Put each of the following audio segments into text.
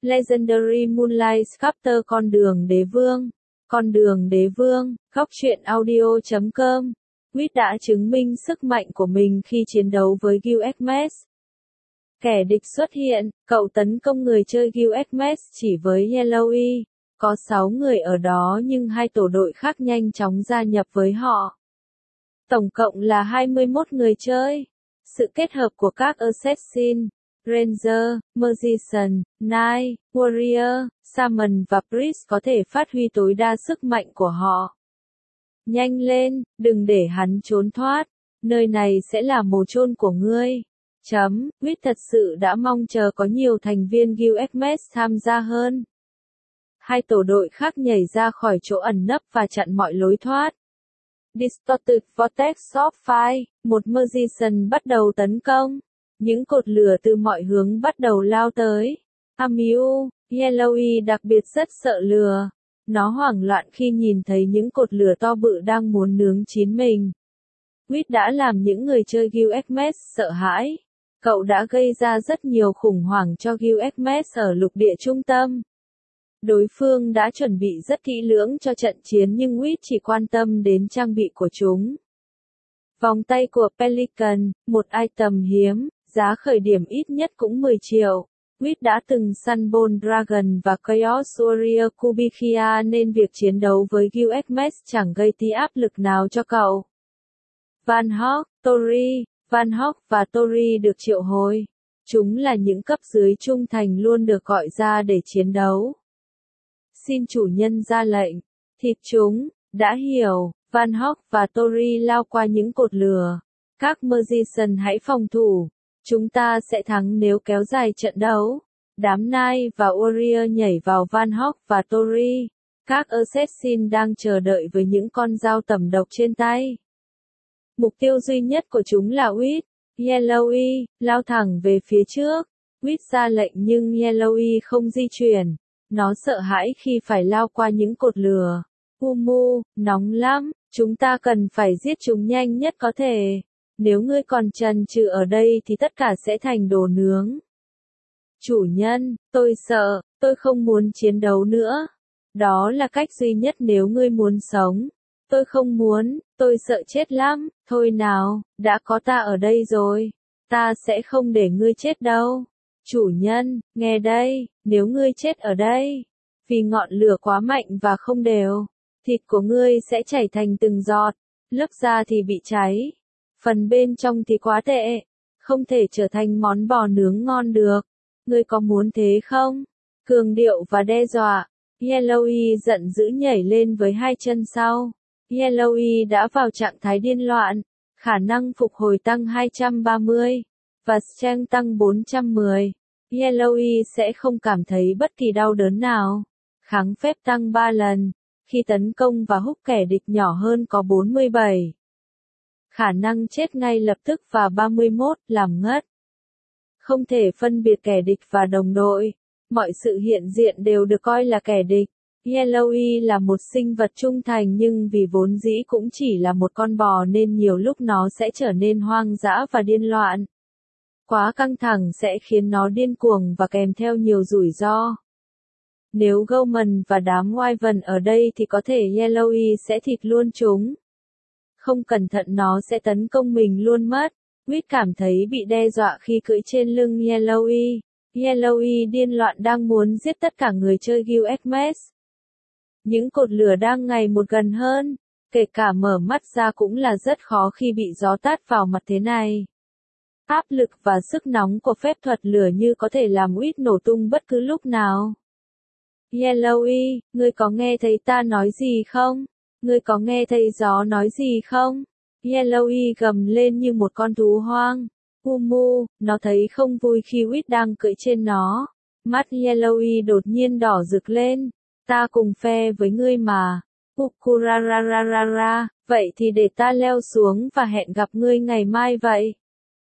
Legendary Moonlight Chapter Con đường đế vương, góc truyện audio.com. Wit đã chứng minh sức mạnh của mình khi chiến đấu với Gilgamesh. Kẻ địch xuất hiện, cậu tấn công người chơi Gilgamesh chỉ với Yellowy. Có 6 người ở đó nhưng 2 tổ đội khác nhanh chóng gia nhập với họ. Tổng cộng là 21 người chơi. Sự kết hợp của các Assassin, Ranger, Magician, Knight, Warrior, Shaman và Priest có thể phát huy tối đa sức mạnh của họ. Nhanh lên, đừng để hắn trốn thoát. Nơi này sẽ là mồ chôn của ngươi. Wit thật sự đã mong chờ có nhiều thành viên Gilgamesh tham gia hơn. 2 tổ đội khác nhảy ra khỏi chỗ ẩn nấp và chặn mọi lối thoát. Distorted Vortex of Fire, một Magician bắt đầu tấn công. Những cột lửa từ mọi hướng bắt đầu lao tới. Amiu, Yellowy đặc biệt rất sợ lửa. Nó hoảng loạn khi nhìn thấy những cột lửa to bự đang muốn nướng chín mình. Wit đã làm những người chơi Gilgamesh sợ hãi. Cậu đã gây ra rất nhiều khủng hoảng cho Gilgamesh ở lục địa trung tâm. Đối phương đã chuẩn bị rất kỹ lưỡng cho trận chiến nhưng Wit chỉ quan tâm đến trang bị của chúng. Vòng tay của Pelican, một item hiếm, giá khởi điểm ít nhất cũng 10 triệu. Wit đã từng săn Bone Dragon và Chaos Warrior Kubikia nên việc chiến đấu với Gilgamesh chẳng gây tí áp lực nào cho cậu. Van Hawk, Tori, Van Hawk và Tori được triệu hồi. Chúng là những cấp dưới trung thành luôn được gọi ra để chiến đấu. Xin chủ nhân ra lệnh. Thịt chúng, đã hiểu, Van Hawk và Tori lao qua những cột lửa. Các Magician hãy phòng thủ. Chúng ta sẽ thắng nếu kéo dài trận đấu. Đám Knight và Warrior nhảy vào Van Hawk và Tori. Các Assassin đang chờ đợi với những con dao tẩm độc trên tay. Mục tiêu duy nhất của chúng là Wit. Yellowy, lao thẳng về phía trước. Wit ra lệnh nhưng Yellowy không di chuyển. Nó sợ hãi khi phải lao qua những cột lửa. Umu, nóng lắm, chúng ta cần phải giết chúng nhanh nhất có thể. Nếu ngươi còn chần chừ ở đây thì tất cả sẽ thành đồ nướng. Chủ nhân, tôi sợ, tôi không muốn chiến đấu nữa. Đó là cách duy nhất nếu ngươi muốn sống. Tôi không muốn, tôi sợ chết lắm, thôi nào, đã có ta ở đây rồi. Ta sẽ không để ngươi chết đâu. Chủ nhân, nghe đây, nếu ngươi chết ở đây, vì ngọn lửa quá mạnh và không đều, thịt của ngươi sẽ chảy thành từng giọt, lớp da thì bị cháy. Phần bên trong thì quá tệ, không thể trở thành món bò nướng ngon được. Ngươi có muốn thế không? Cường điệu và đe dọa. Yellowy giận dữ nhảy lên với 2 chân sau. Yellowy đã vào trạng thái điên loạn. Khả năng phục hồi tăng 230. Và strength tăng 410. Yellowy sẽ không cảm thấy bất kỳ đau đớn nào. Kháng phép tăng 3 lần. Khi tấn công và húc kẻ địch nhỏ hơn có 47. Khả năng chết ngay lập tức và 31, làm ngất. Không thể phân biệt kẻ địch và đồng đội. Mọi sự hiện diện đều được coi là kẻ địch. Yellowy là một sinh vật trung thành nhưng vì vốn dĩ cũng chỉ là một con bò nên nhiều lúc nó sẽ trở nên hoang dã và điên loạn. Quá căng thẳng sẽ khiến nó điên cuồng và kèm theo nhiều rủi ro. Nếu Goman và đám Wyvern ở đây thì có thể Yellowy sẽ thịt luôn chúng. Không cẩn thận nó sẽ tấn công mình luôn mất. Wit cảm thấy bị đe dọa khi cưỡi trên lưng Yellowy. Yellowy điên loạn đang muốn giết tất cả người chơi Gilgamesh. Những cột lửa đang ngày một gần hơn. Kể cả mở mắt ra cũng là rất khó khi bị gió tát vào mặt thế này. Áp lực và sức nóng của phép thuật lửa như có thể làm Wit nổ tung bất cứ lúc nào. Yellowy, ngươi có nghe thấy ta nói gì không? Ngươi có nghe thấy gió nói gì không? Yellowy gầm lên như một con thú hoang. Umu, nó thấy không vui khi Wit đang cưỡi trên nó. Mắt Yellowy đột nhiên đỏ rực lên. Ta cùng phe với ngươi mà. Ukurarararara, vậy thì để ta leo xuống và hẹn gặp ngươi ngày mai vậy.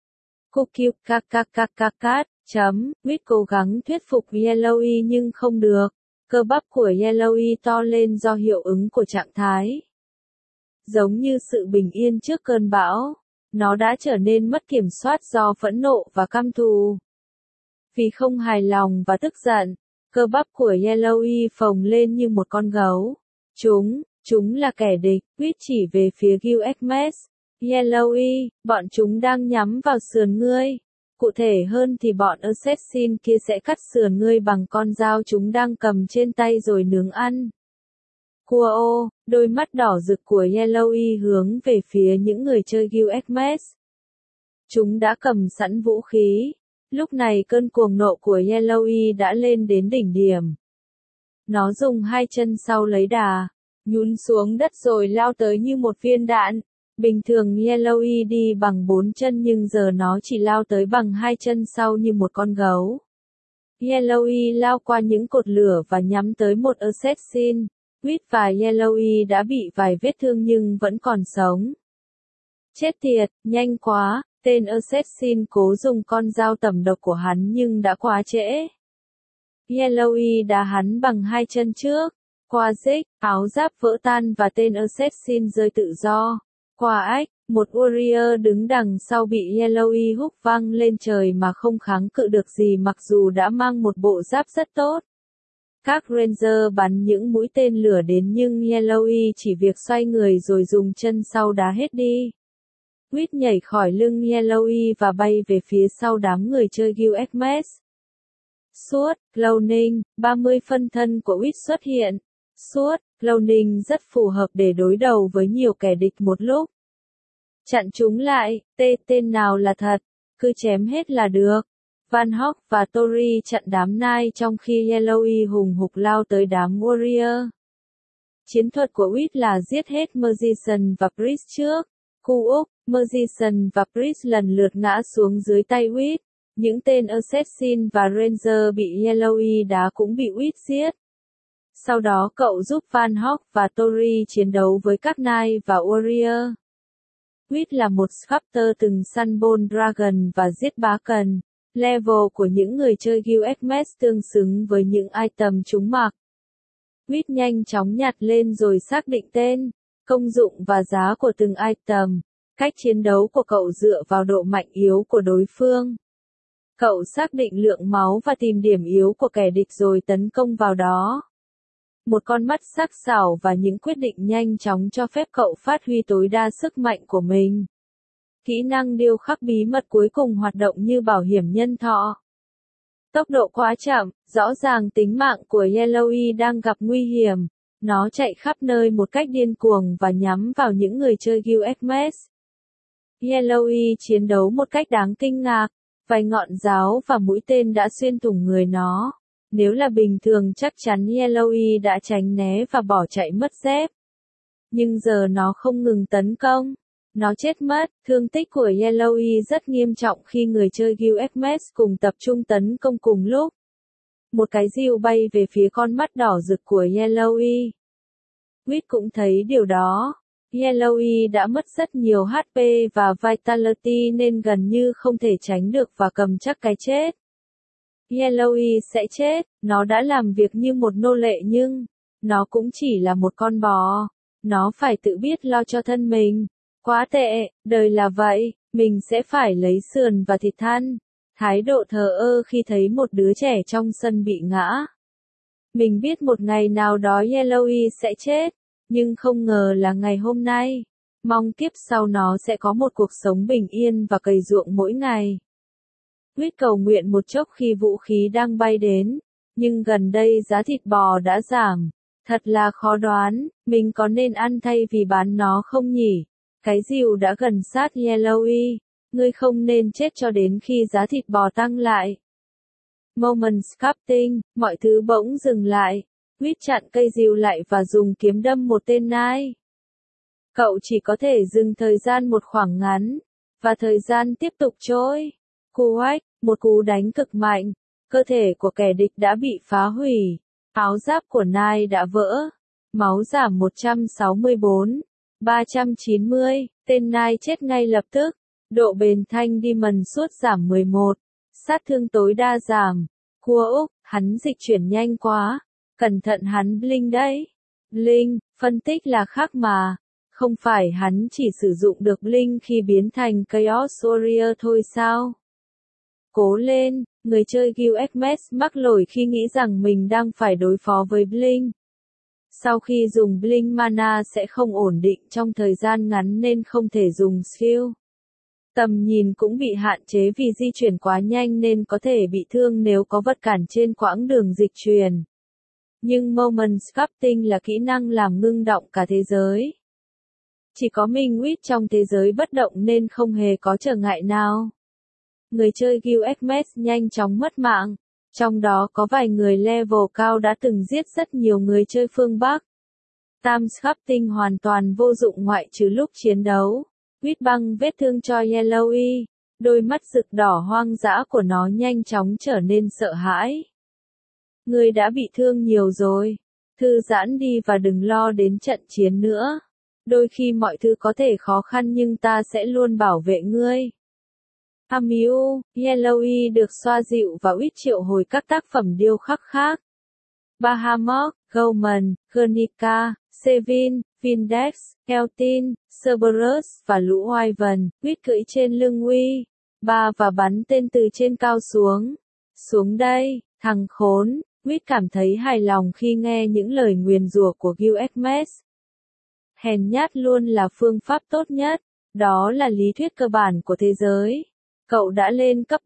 Kukikakakakakat, Wit cố gắng thuyết phục Yellowy nhưng không được. Cơ bắp của Yellowy to lên do hiệu ứng của trạng thái. Giống như sự bình yên trước cơn bão, nó đã trở nên mất kiểm soát do phẫn nộ và căm thù. Vì không hài lòng và tức giận, Cơ bắp của Yellowy phồng lên như một con gấu. Chúng là kẻ địch, Quýt chỉ về phía Gilgamesh. Yellowy, bọn chúng đang nhắm vào sườn ngươi. Cụ thể hơn thì bọn assassin kia sẽ cắt sườn ngươi bằng con dao chúng đang cầm trên tay rồi nướng ăn. Quo, đôi mắt đỏ rực của Yellowy hướng về phía những người chơi Gilgamesh. Chúng đã cầm sẵn vũ khí. Lúc này cơn cuồng nộ của Yellowy đã lên đến đỉnh điểm. Nó dùng hai chân sau lấy đà, nhún xuống đất rồi lao tới như một viên đạn. Bình thường Yellowy đi bằng 4 chân nhưng giờ nó chỉ lao tới bằng 2 chân sau như một con gấu. Yellowy lao qua những cột lửa và nhắm tới một assassin. Quýt và Yellowy đã bị vài vết thương nhưng vẫn còn sống. Chết tiệt, nhanh quá, tên assassin cố dùng con dao tẩm độc của hắn nhưng đã quá trễ. Yellowy đá hắn bằng 2 chân trước. Qua dích, áo giáp vỡ tan và tên assassin rơi tự do. Qua ách, một warrior đứng đằng sau bị Yellowy húc văng lên trời mà không kháng cự được gì mặc dù đã mang một bộ giáp rất tốt. Các ranger bắn những mũi tên lửa đến nhưng Yellowy chỉ việc xoay người rồi dùng chân sau đá hết đi. Quýt nhảy khỏi lưng Yellowy và bay về phía sau đám người chơi Gilgamesh. Suốt, cloning, 30 phân thân của Quýt xuất hiện. Suốt, cloning rất phù hợp để đối đầu với nhiều kẻ địch một lúc. Chặn chúng lại, tên nào là thật, cứ chém hết là được. Van Hawk và Tori chặn đám nai trong khi Yellowy hùng hục lao tới đám warrior. Chiến thuật của Quýt là giết hết Magician và Priest trước. Khu Úc, Magician và Priest lần lượt ngã xuống dưới tay Quýt. Những tên assassin và ranger bị Yellowy đá cũng bị Quýt giết. Sau đó cậu giúp Van Hawk và Tori chiến đấu với các nai và warrior. Quýt là một sculptor từng săn Bone Dragon và giết bá cần. Level của những người chơi Gilgamesh tương xứng với những item chúng mặc. Quýt nhanh chóng nhặt lên rồi xác định tên, công dụng và giá của từng item. Cách chiến đấu của cậu dựa vào độ mạnh yếu của đối phương. Cậu xác định lượng máu và tìm điểm yếu của kẻ địch rồi tấn công vào đó. Một con mắt sắc sảo và những quyết định nhanh chóng cho phép cậu phát huy tối đa sức mạnh của mình. Kỹ năng điêu khắc bí mật cuối cùng hoạt động như bảo hiểm nhân thọ. Tốc độ quá chậm, rõ ràng tính mạng của Yellowy đang gặp nguy hiểm. Nó chạy khắp nơi một cách điên cuồng và nhắm vào những người chơi Gilgamesh. Yellowy chiến đấu một cách đáng kinh ngạc. Vài ngọn giáo và mũi tên đã xuyên thủng người nó. Nếu là bình thường chắc chắn Yellowy đã tránh né và bỏ chạy mất dép. Nhưng giờ nó không ngừng tấn công. Nó chết mất, thương tích của Yellowy rất nghiêm trọng khi người chơi Gilgamesh cùng tập trung tấn công cùng lúc. Một cái rìu bay về phía con mắt đỏ rực của Yellowy. Quýt cũng thấy điều đó. Yellowy đã mất rất nhiều HP và Vitality nên gần như không thể tránh được và cầm chắc cái chết. Yellowy sẽ chết, nó đã làm việc như một nô lệ nhưng, nó cũng chỉ là một con bò. Nó phải tự biết lo cho thân mình. Quá tệ, đời là vậy, mình sẽ phải lấy sườn và thịt than. Thái độ thờ ơ khi thấy một đứa trẻ trong sân bị ngã. Mình biết một ngày nào đó Yellowy sẽ chết, nhưng không ngờ là ngày hôm nay. Mong kiếp sau nó sẽ có một cuộc sống bình yên và cày ruộng mỗi ngày. Quýt cầu nguyện một chốc khi vũ khí đang bay đến, nhưng gần đây giá thịt bò đã giảm. Thật là khó đoán, mình có nên ăn thay vì bán nó không nhỉ? Cái rìu đã gần sát Yellowy, ngươi không nên chết cho đến khi giá thịt bò tăng lại. Moment sculpting, mọi thứ bỗng dừng lại. Quýt chặn cây rìu lại và dùng kiếm đâm một tên nai. Cậu chỉ có thể dừng thời gian một khoảng ngắn, và thời gian tiếp tục trôi. Cú oách, một cú đánh cực mạnh, cơ thể của kẻ địch đã bị phá hủy, áo giáp của nai đã vỡ, máu giảm 164, 390, tên nai chết ngay lập tức, độ bền thanh Demon suốt giảm 11, sát thương tối đa giảm, cua Úc, hắn dịch chuyển nhanh quá, cẩn thận hắn blink đấy. Blink, phân tích là khác mà, không phải hắn chỉ sử dụng được blink khi biến thành Chaos Warrior thôi sao? Cố lên, Người chơi Guesmet mắc lỗi khi nghĩ rằng mình đang phải đối phó với Blink. Sau khi dùng Blink mana sẽ không ổn định trong thời gian ngắn nên không thể dùng skill. Tầm nhìn cũng bị hạn chế vì di chuyển quá nhanh nên có thể bị thương nếu có vật cản trên quãng đường dịch chuyển. Nhưng Moment Sculpting là kỹ năng làm ngưng động cả thế giới. Chỉ có mình Wit trong thế giới bất động nên không hề có trở ngại nào. Người chơi Guesmet nhanh chóng mất mạng, trong đó có vài người level cao đã từng giết rất nhiều người chơi phương Bắc. Time Sculpting hoàn toàn vô dụng ngoại trừ lúc chiến đấu. Wit băng vết thương cho Yellowy, đôi mắt rực đỏ hoang dã của nó nhanh chóng trở nên sợ hãi. Ngươi đã bị thương nhiều rồi, thư giãn đi và đừng lo đến trận chiến nữa. Đôi khi mọi thứ có thể khó khăn nhưng ta sẽ luôn bảo vệ ngươi. Amiu, Yellowy được xoa dịu và Wit triệu hồi các tác phẩm điêu khắc khác. Bahamut, Goldman, Guernica, Sevin, Vindex, Keltin, Cerberus và lũ Wyvern, Wit cưỡi trên lưng Uy, và bắn tên từ trên cao xuống. Xuống đây, thằng khốn, Wit cảm thấy hài lòng khi nghe những lời nguyền rủa của Guesmet. Hèn nhát luôn là phương pháp tốt nhất, đó là lý thuyết cơ bản của thế giới. Cậu đã lên cấp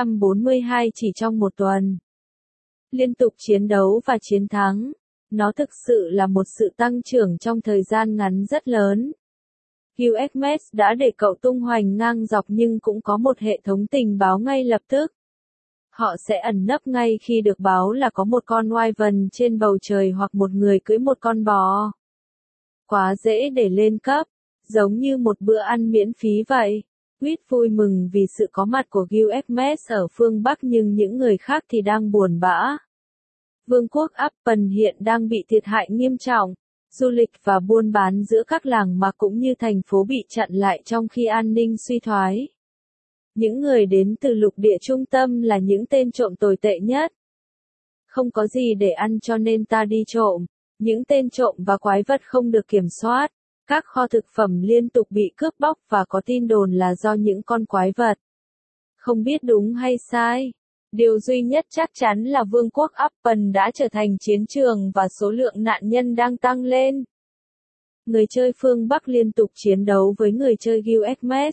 442 chỉ trong một tuần. Liên tục chiến đấu và chiến thắng. Nó thực sự là một sự tăng trưởng trong thời gian ngắn rất lớn. Guesmet đã để cậu tung hoành ngang dọc nhưng cũng có một hệ thống tình báo ngay lập tức. Họ sẽ ẩn nấp ngay khi được báo là có một con Wyvern trên bầu trời hoặc một người cưỡi một con bò. Quá dễ để lên cấp, giống như một bữa ăn miễn phí vậy. Wit vui mừng vì sự có mặt của Guesmet ở phương Bắc nhưng những người khác thì đang buồn bã. Vương quốc Appen hiện đang bị thiệt hại nghiêm trọng. Du lịch và buôn bán giữa các làng mạc cũng như thành phố bị chặn lại trong khi an ninh suy thoái. Những người đến từ lục địa trung tâm là những tên trộm tồi tệ nhất. Không có gì để ăn cho nên ta đi trộm. Những tên trộm và quái vật không được kiểm soát. Các kho thực phẩm liên tục bị cướp bóc và có tin đồn là do những con quái vật. Không biết đúng hay sai. Điều duy nhất chắc chắn là Vương quốc Appen đã trở thành chiến trường và số lượng nạn nhân đang tăng lên. Người chơi phương Bắc liên tục chiến đấu với người chơi Guesmet.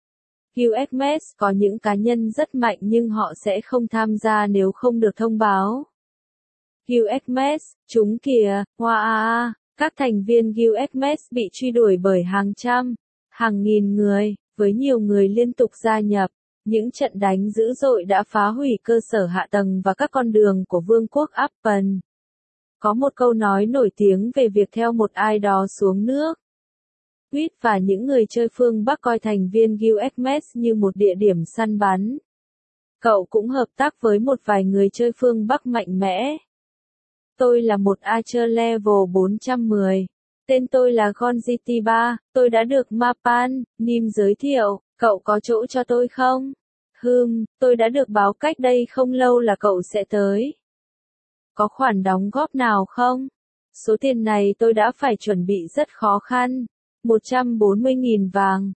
Guesmet có những cá nhân rất mạnh nhưng họ sẽ không tham gia nếu không được thông báo. Guesmet, chúng kìa, wow, các thành viên Guesmet bị truy đuổi bởi hàng trăm, hàng nghìn người, với nhiều người liên tục gia nhập. Những trận đánh dữ dội đã phá hủy cơ sở hạ tầng và các con đường của Vương quốc Appen. Có một câu nói nổi tiếng về việc theo một ai đó xuống nước. Wit và những người chơi phương Bắc coi thành viên Guesmet như một địa điểm săn bắn. Cậu cũng hợp tác với một vài người chơi phương Bắc mạnh mẽ. Tôi là một Archer level 410. Tên tôi là Gonjiti3, tôi đã được Mapan, Nim giới thiệu, cậu có chỗ cho tôi không? Tôi đã được báo cách đây không lâu là cậu sẽ tới. Có khoản đóng góp nào không? Số tiền này tôi đã phải chuẩn bị rất khó khăn. 140.000 vàng.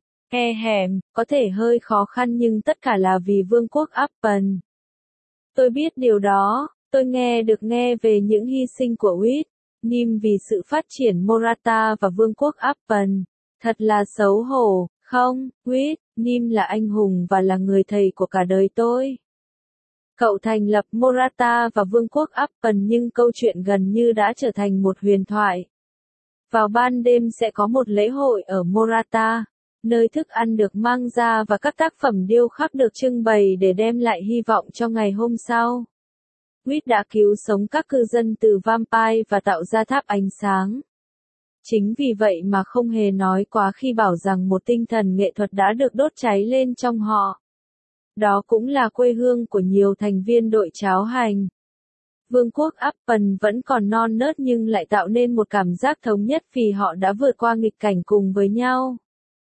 Có thể hơi khó khăn nhưng tất cả là vì Vương quốc Appen. Tôi biết điều đó, tôi nghe về những hy sinh của Wit, Nim vì sự phát triển Morata và Vương quốc Appen. Thật là xấu hổ, không, Wit, Nim là anh hùng và là người thầy của cả đời tôi. Cậu thành lập Morata và Vương quốc Appen nhưng câu chuyện gần như đã trở thành một huyền thoại. Vào ban đêm sẽ có một lễ hội ở Morata, nơi thức ăn được mang ra và các tác phẩm điêu khắc được trưng bày để đem lại hy vọng cho ngày hôm sau. Wit đã cứu sống các cư dân từ vampire và tạo ra tháp ánh sáng. Chính vì vậy mà không hề nói quá khi bảo rằng một tinh thần nghệ thuật đã được đốt cháy lên trong họ. Đó cũng là quê hương của nhiều thành viên đội cháo hành. Vương quốc Appen vẫn còn non nớt nhưng lại tạo nên một cảm giác thống nhất vì họ đã vượt qua nghịch cảnh cùng với nhau.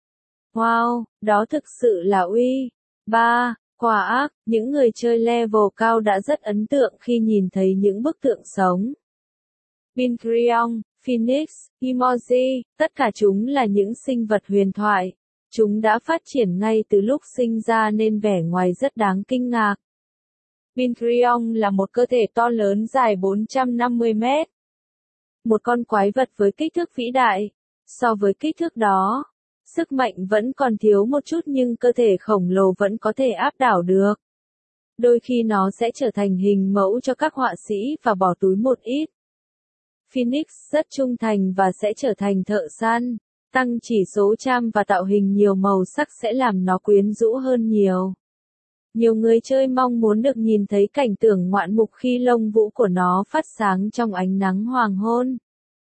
Wow, đó thực sự là uy. 3. Quả ác, những người chơi level cao đã rất ấn tượng khi nhìn thấy những bức tượng sống. Pinkrion, Phoenix, Emoji, tất cả chúng là những sinh vật huyền thoại. Chúng đã phát triển ngay từ lúc sinh ra nên vẻ ngoài rất đáng kinh ngạc. Vincriong là một cơ thể to lớn dài 450 mét. Một con quái vật với kích thước vĩ đại. So với kích thước đó, sức mạnh vẫn còn thiếu một chút nhưng cơ thể khổng lồ vẫn có thể áp đảo được. Đôi khi nó sẽ trở thành hình mẫu cho các họa sĩ và bỏ túi một ít. Phoenix rất trung thành và sẽ trở thành thợ săn. Tăng chỉ số charm và tạo hình nhiều màu sắc sẽ làm nó quyến rũ hơn nhiều. Nhiều người chơi mong muốn được nhìn thấy cảnh tượng ngoạn mục khi lông vũ của nó phát sáng trong ánh nắng hoàng hôn.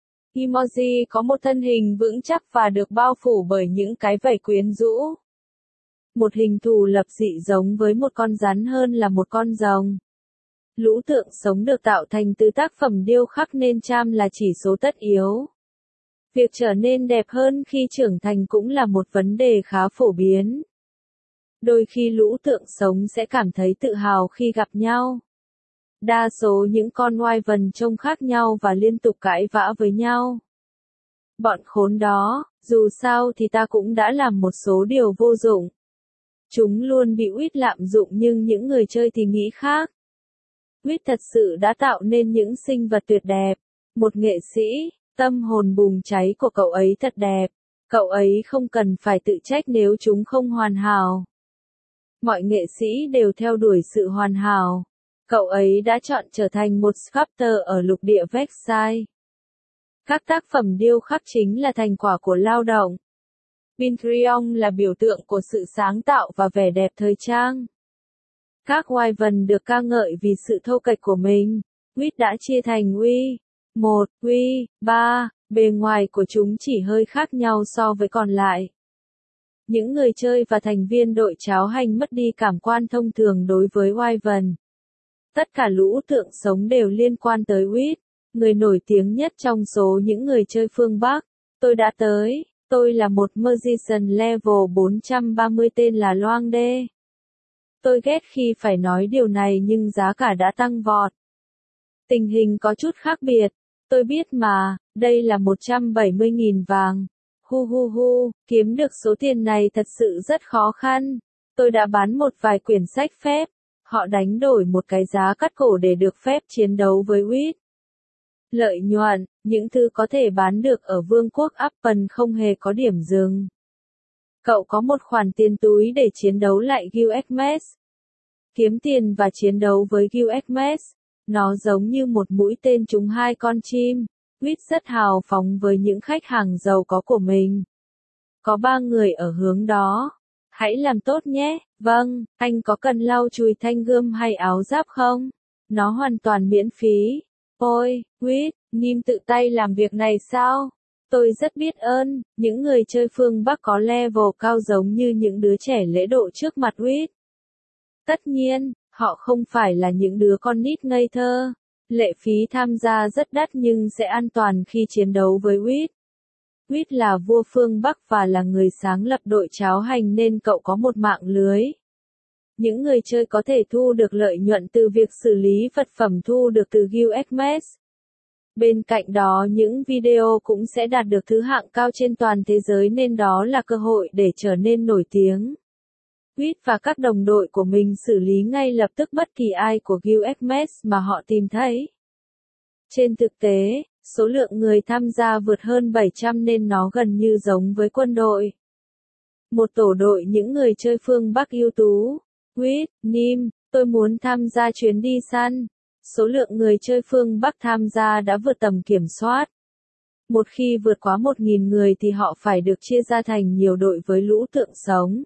Emoji có một thân hình vững chắc và được bao phủ bởi những cái vảy quyến rũ. Một hình thù lập dị giống với một con rắn hơn là một con rồng. Lũ tượng sống được tạo thành từ tác phẩm điêu khắc nên charm là chỉ số tất yếu. Việc trở nên đẹp hơn khi trưởng thành cũng là một vấn đề khá phổ biến. Đôi khi lũ tượng sống sẽ cảm thấy tự hào khi gặp nhau. Đa số những con wyvern trông khác nhau và liên tục cãi vã với nhau. Bọn khốn đó, dù sao thì ta cũng đã làm một số điều vô dụng. Chúng luôn bị Wit lạm dụng nhưng những người chơi thì nghĩ khác. Wit thật sự đã tạo nên những sinh vật tuyệt đẹp. Một nghệ sĩ, tâm hồn bùng cháy của cậu ấy thật đẹp. Cậu ấy không cần phải tự trách nếu chúng không hoàn hảo. Mọi nghệ sĩ đều theo đuổi sự hoàn hảo. Cậu ấy đã chọn trở thành một sculptor ở lục địa Vexai. Các tác phẩm điêu khắc chính là thành quả của lao động. Vincriong là biểu tượng của sự sáng tạo và vẻ đẹp thời trang. Các wyvern được ca ngợi vì sự thô kệch của mình. Wit đã chia thành Uy 1, Uy 3, bề ngoài của chúng chỉ hơi khác nhau so với còn lại. Những người chơi và thành viên đội cháo hành mất đi cảm quan thông thường đối với wyvern. Tất cả lũ tượng sống đều liên quan tới Wit, người nổi tiếng nhất trong số những người chơi phương Bắc. Tôi đã tới, tôi là một Magician level 430 tên là Loang Đê. Tôi ghét khi phải nói điều này nhưng giá cả đã tăng vọt. Tình hình có chút khác biệt, tôi biết mà, đây là 170.000 vàng. Hu, kiếm được số tiền này thật sự rất khó khăn. Tôi đã bán một vài quyển sách phép. Họ đánh đổi một cái giá cắt cổ để được phép chiến đấu với Wit. Lợi nhuận, những thứ có thể bán được ở vương quốc Appen không hề có điểm dừng. Cậu có một khoản tiền túi để chiến đấu lại Guildmass. Kiếm tiền và chiến đấu với Guildmass. Nó giống như một mũi tên trúng hai con chim. Wit rất hào phóng với những khách hàng giàu có của mình. Có 3 người ở hướng đó. Hãy làm tốt nhé. Vâng, anh có cần lau chùi thanh gươm hay áo giáp không? Nó hoàn toàn miễn phí. Ôi, Wit, Nim tự tay làm việc này sao? Tôi rất biết ơn, những người chơi phương Bắc có level cao giống như những đứa trẻ lễ độ trước mặt Wit. Tất nhiên, họ không phải là những đứa con nít ngây thơ. Lệ phí tham gia rất đắt nhưng sẽ an toàn khi chiến đấu với Wit. Wit là vua phương Bắc và là người sáng lập đội cháo hành nên cậu có một mạng lưới. Những người chơi có thể thu được lợi nhuận từ việc xử lý vật phẩm thu được từ Guildmass. Bên cạnh đó những video cũng sẽ đạt được thứ hạng cao trên toàn thế giới nên đó là cơ hội để trở nên nổi tiếng. Wit và các đồng đội của mình xử lý ngay lập tức bất kỳ ai của Guildmass mà họ tìm thấy. Trên thực tế, số lượng người tham gia vượt hơn 700 nên nó gần như giống với quân đội. Một tổ đội những người chơi phương Bắc ưu tú. Wit, Nim, tôi muốn tham gia chuyến đi săn. Số lượng người chơi phương Bắc tham gia đã vượt tầm kiểm soát. Một khi vượt quá 1.000 người thì họ phải được chia ra thành nhiều đội với lũ tượng sống.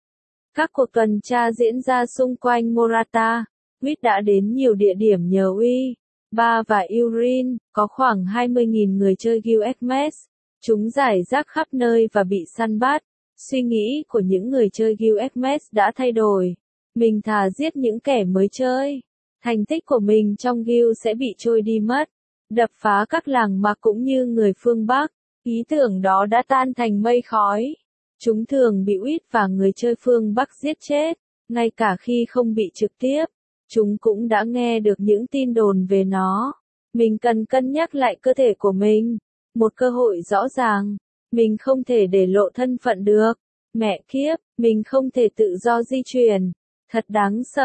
Các cuộc tuần tra diễn ra xung quanh Morata. Wit đã đến nhiều địa điểm nhờ Uy, Ba và Urin, có khoảng 20.000 người chơi Guildmass. Chúng rải rác khắp nơi và bị săn bắt. Suy nghĩ của những người chơi Guildmass đã thay đổi. Mình thà giết những kẻ mới chơi. Thành tích của mình trong Guild sẽ bị trôi đi mất. Đập phá các làng mạc cũng như người phương Bắc. Ý tưởng đó đã tan thành mây khói. Chúng thường bị Wit và người chơi phương Bắc giết chết. Ngay cả khi không bị trực tiếp. Chúng cũng đã nghe được những tin đồn về nó. Mình cần cân nhắc lại cơ thể của mình. Một cơ hội rõ ràng. Mình không thể để lộ thân phận được. Mẹ kiếp, mình không thể tự do di chuyển. Thật đáng sợ,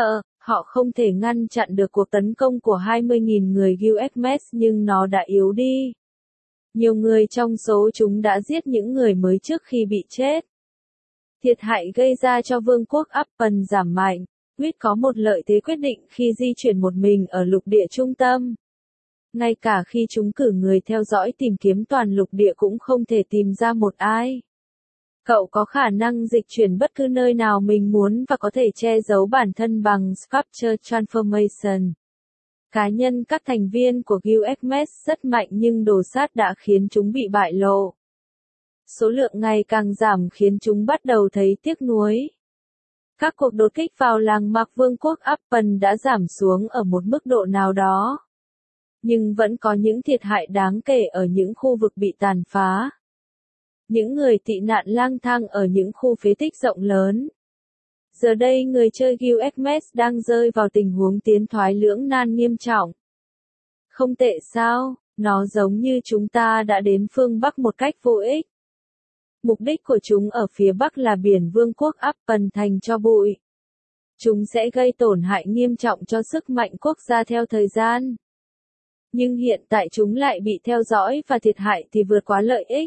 Họ không thể ngăn chặn được cuộc tấn công của 20.000 người USMS nhưng nó đã yếu đi. Nhiều người trong số chúng đã giết những người mới trước khi bị chết. Thiệt hại gây ra cho vương quốc Appen giảm mạnh. Reed có một lợi thế quyết định khi di chuyển một mình ở lục địa trung tâm. Ngay cả khi chúng cử người theo dõi tìm kiếm toàn lục địa cũng không thể tìm ra một ai. Cậu có khả năng dịch chuyển bất cứ nơi nào mình muốn và có thể che giấu bản thân bằng Sculpture Transformation. Cá nhân các thành viên của USMS rất mạnh nhưng đồ sát đã khiến chúng bị bại lộ. Số lượng ngày càng giảm khiến chúng bắt đầu thấy tiếc nuối. Các cuộc đột kích vào làng mạc vương quốc Appen đã giảm xuống ở một mức độ nào đó. Nhưng vẫn có những thiệt hại đáng kể ở những khu vực bị tàn phá. Những người tị nạn lang thang ở những khu phế tích rộng lớn. Giờ đây người chơi USMS đang rơi vào tình huống tiến thoái lưỡng nan nghiêm trọng. Không tệ sao, nó giống như chúng ta đã đến phương Bắc một cách vô ích. Mục đích của chúng ở phía Bắc là biển vương quốc Appen thành tro bụi. Chúng sẽ gây tổn hại nghiêm trọng cho sức mạnh quốc gia theo thời gian. Nhưng hiện tại chúng lại bị theo dõi và thiệt hại thì vượt quá lợi ích.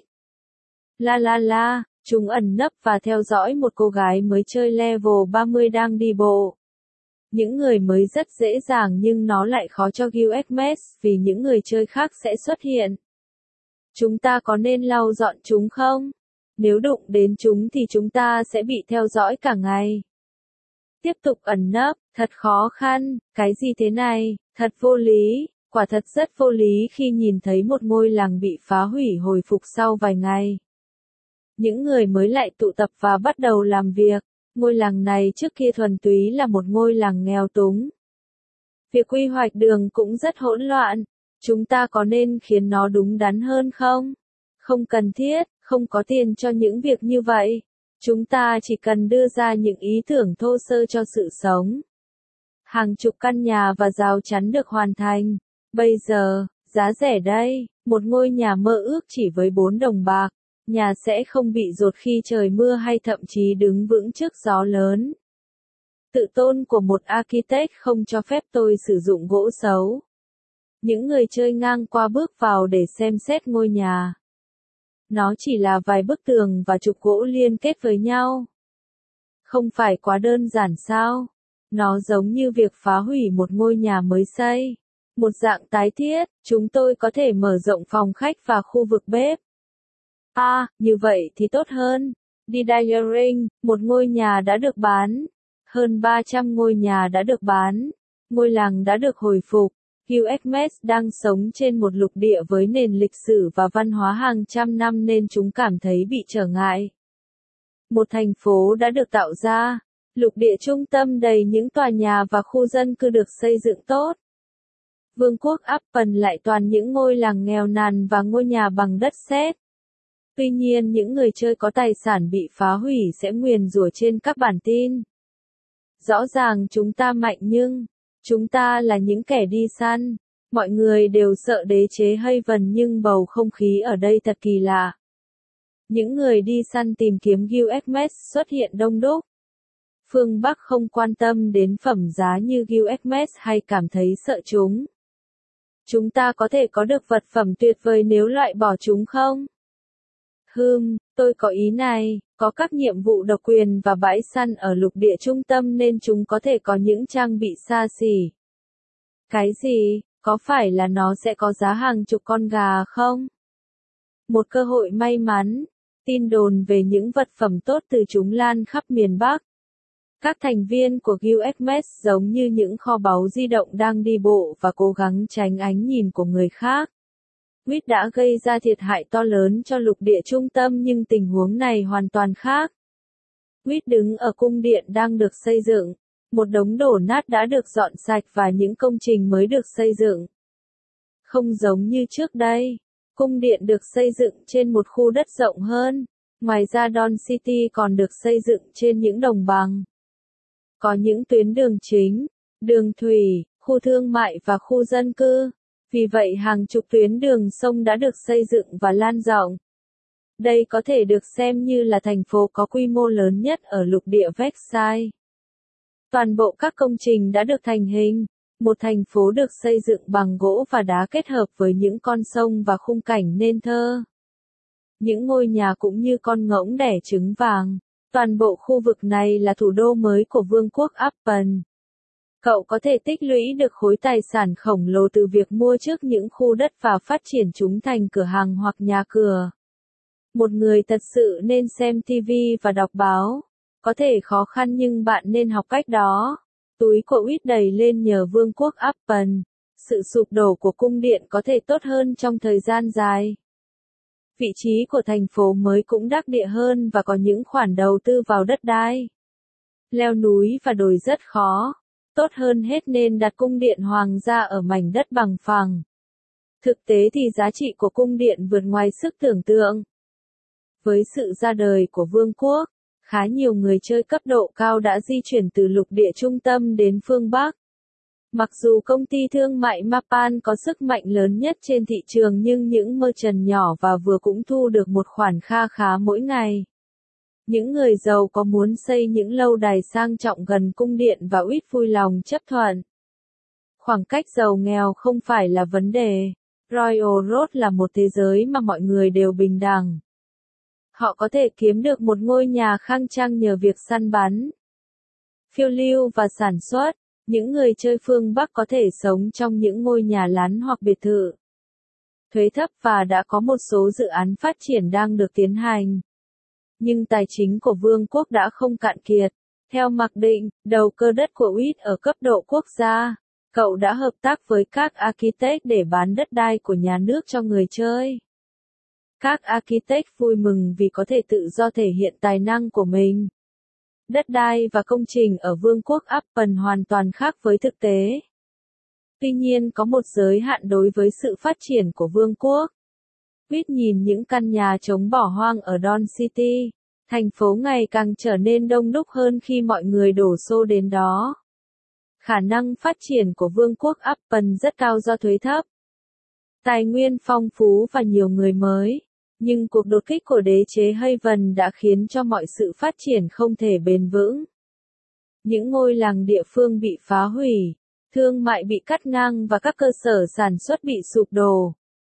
Chúng ẩn nấp và theo dõi một cô gái mới chơi level 30 đang đi bộ. Những người mới rất dễ dàng nhưng nó lại khó cho USMS vì những người chơi khác sẽ xuất hiện. Chúng ta có nên lau dọn chúng không? Nếu đụng đến chúng thì chúng ta sẽ bị theo dõi cả ngày. Tiếp tục ẩn nấp, thật khó khăn, cái gì thế này, thật vô lý, quả thật rất vô lý khi nhìn thấy một ngôi làng bị phá hủy hồi phục sau vài ngày. Những người mới lại tụ tập và bắt đầu làm việc. Ngôi làng này trước kia thuần túy là một ngôi làng nghèo túng. Việc quy hoạch đường cũng rất hỗn loạn. Chúng ta có nên khiến nó đúng đắn hơn không? Không cần thiết, không có tiền cho những việc như vậy. Chúng ta chỉ cần đưa ra những ý tưởng thô sơ cho sự sống. Hàng chục căn nhà và rào chắn được hoàn thành. Bây giờ, giá rẻ đây, một ngôi nhà mơ ước chỉ với 4 đồng bạc. Nhà sẽ không bị dột khi trời mưa hay thậm chí đứng vững trước gió lớn. Tự tôn của một architect không cho phép tôi sử dụng gỗ xấu. Những người chơi ngang qua bước vào để xem xét ngôi nhà. Nó chỉ là vài bức tường và trục gỗ liên kết với nhau. Không phải quá đơn giản sao? Nó giống như việc phá hủy một ngôi nhà mới xây. Một dạng tái thiết, chúng tôi có thể mở rộng phòng khách và khu vực bếp. Như vậy thì tốt hơn. Didaring, một ngôi nhà đã được bán. Hơn 300 ngôi nhà đã được bán. Ngôi làng đã được hồi phục. USMS đang sống trên một lục địa với nền lịch sử và văn hóa hàng trăm năm nên chúng cảm thấy bị trở ngại. Một thành phố đã được tạo ra. Lục địa trung tâm đầy những tòa nhà và khu dân cư được xây dựng tốt. Vương quốc Appen lại toàn những ngôi làng nghèo nàn và ngôi nhà bằng đất sét. Tuy nhiên những người chơi có tài sản bị phá hủy sẽ nguyền rủa trên các bản tin. Rõ ràng chúng ta mạnh nhưng, chúng ta là những kẻ đi săn. Mọi người đều sợ đế chế Haven nhưng bầu không khí ở đây thật kỳ lạ. Những người đi săn tìm kiếm USMS xuất hiện đông đúc. Phương Bắc không quan tâm đến phẩm giá như USMS hay cảm thấy sợ chúng. Chúng ta có thể có được vật phẩm tuyệt vời nếu loại bỏ chúng không? Tôi có ý này, có các nhiệm vụ độc quyền và bãi săn ở lục địa trung tâm nên chúng có thể có những trang bị xa xỉ. Cái gì, có phải là nó sẽ có giá hàng chục con gà không? Một cơ hội may mắn, tin đồn về những vật phẩm tốt từ chúng lan khắp miền Bắc. Các thành viên của USMS giống như những kho báu di động đang đi bộ và cố gắng tránh ánh nhìn của người khác. Reed đã gây ra thiệt hại to lớn cho lục địa trung tâm nhưng tình huống này hoàn toàn khác. Reed đứng ở cung điện đang được xây dựng. Một đống đổ nát đã được dọn sạch và những công trình mới được xây dựng. Không giống như trước đây, cung điện được xây dựng trên một khu đất rộng hơn. Ngoài ra Dawn City còn được xây dựng trên những đồng bằng. Có những tuyến đường chính, đường thủy, khu thương mại và khu dân cư. Vì vậy hàng chục tuyến đường sông đã được xây dựng và lan rộng. Đây có thể được xem như là thành phố có quy mô lớn nhất ở lục địa Vexai. Toàn bộ các công trình đã được thành hình. Một thành phố được xây dựng bằng gỗ và đá kết hợp với những con sông và khung cảnh nên thơ. Những ngôi nhà cũng như con ngỗng đẻ trứng vàng. Toàn bộ khu vực này là thủ đô mới của Vương quốc Apple. Cậu có thể tích lũy được khối tài sản khổng lồ từ việc mua trước những khu đất và phát triển chúng thành cửa hàng hoặc nhà cửa. Một người thật sự nên xem TV và đọc báo. Có thể khó khăn nhưng bạn nên học cách đó. Túi của Whit đầy lên nhờ Vương quốc Apple. Sự sụp đổ của cung điện có thể tốt hơn trong thời gian dài. Vị trí của thành phố mới cũng đắc địa hơn và có những khoản đầu tư vào đất đai. Leo núi và đồi rất khó. Tốt hơn hết nên đặt cung điện hoàng gia ở mảnh đất bằng phẳng. Thực tế thì giá trị của cung điện vượt ngoài sức tưởng tượng. Với sự ra đời của vương quốc, khá nhiều người chơi cấp độ cao đã di chuyển từ lục địa trung tâm đến phương Bắc. Mặc dù công ty thương mại Mapan có sức mạnh lớn nhất trên thị trường nhưng những merchant nhỏ và vừa cũng thu được một khoản kha khá mỗi ngày. Những người giàu có muốn xây những lâu đài sang trọng gần cung điện và Whit vui lòng chấp thuận. Khoảng cách giàu nghèo không phải là vấn đề. Royal Road là một thế giới mà mọi người đều bình đẳng. Họ có thể kiếm được một ngôi nhà khang trang nhờ việc săn bắn, phiêu lưu và sản xuất. Những người chơi phương Bắc có thể sống trong những ngôi nhà lán hoặc biệt thự. Thuế thấp và đã có một số dự án phát triển đang được tiến hành. Nhưng tài chính của vương quốc đã không cạn kiệt. Theo mặc định, đầu cơ đất của Whit ở cấp độ quốc gia, cậu đã hợp tác với các architect để bán đất đai của nhà nước cho người chơi. Các architect vui mừng vì có thể tự do thể hiện tài năng của mình. Đất đai và công trình ở Vương quốc Apple hoàn toàn khác với thực tế. Tuy nhiên có một giới hạn đối với sự phát triển của vương quốc. Whit nhìn những căn nhà trống bỏ hoang ở Don City. Thành phố ngày càng trở nên đông đúc hơn khi mọi người đổ xô đến đó. Khả năng phát triển của vương quốc Apple rất cao do thuế thấp, tài nguyên phong phú và nhiều người mới. Nhưng cuộc đột kích của đế chế Haven đã khiến cho mọi sự phát triển không thể bền vững. Những ngôi làng địa phương bị phá hủy, thương mại bị cắt ngang và các cơ sở sản xuất bị sụp đổ.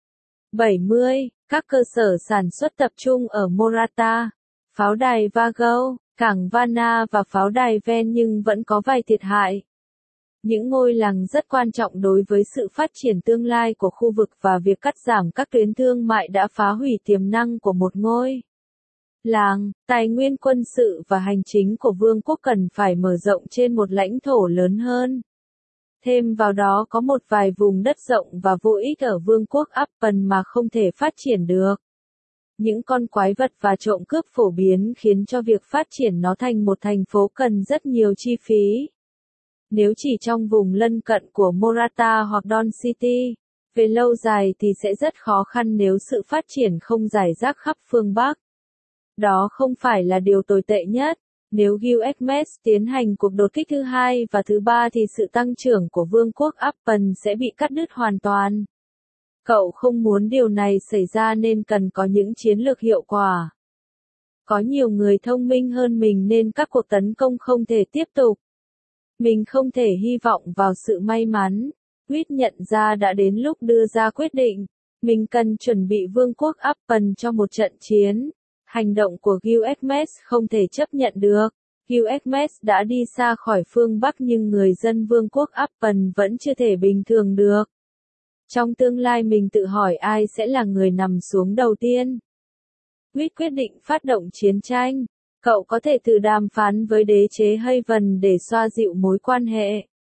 70. Các cơ sở sản xuất tập trung ở Morata, pháo đài Vago, cảng Vanna và pháo đài Ven nhưng vẫn có vài thiệt hại. Những ngôi làng rất quan trọng đối với sự phát triển tương lai của khu vực và việc cắt giảm các tuyến thương mại đã phá hủy tiềm năng của một ngôi làng. Tài nguyên quân sự và hành chính của vương quốc cần phải mở rộng trên một lãnh thổ lớn hơn. Thêm vào đó có một vài vùng đất rộng và vô ích ở vương quốc Apple mà không thể phát triển được. Những con quái vật và trộm cướp phổ biến khiến cho việc phát triển nó thành một thành phố cần rất nhiều chi phí. Nếu chỉ trong vùng lân cận của Morata hoặc Don City, về lâu dài thì sẽ rất khó khăn nếu sự phát triển không rải rác khắp phương Bắc. Đó không phải là điều tồi tệ nhất. Nếu USMS tiến hành cuộc đột kích thứ hai và thứ ba thì sự tăng trưởng của vương quốc Apple sẽ bị cắt đứt hoàn toàn. Cậu không muốn điều này xảy ra nên cần có những chiến lược hiệu quả. Có nhiều người thông minh hơn mình nên các cuộc tấn công không thể tiếp tục. Mình không thể hy vọng vào sự may mắn. Whit nhận ra đã đến lúc đưa ra quyết định. Mình cần chuẩn bị vương quốc Apple cho một trận chiến. Hành động của USMS không thể chấp nhận được. USMS đã đi xa khỏi phương Bắc nhưng người dân vương quốc Apple vẫn chưa thể bình thường được. Trong tương lai mình tự hỏi ai sẽ là người nằm xuống đầu tiên. Whit quyết định phát động chiến tranh. Cậu có thể thử đàm phán với đế chế Haven để xoa dịu mối quan hệ.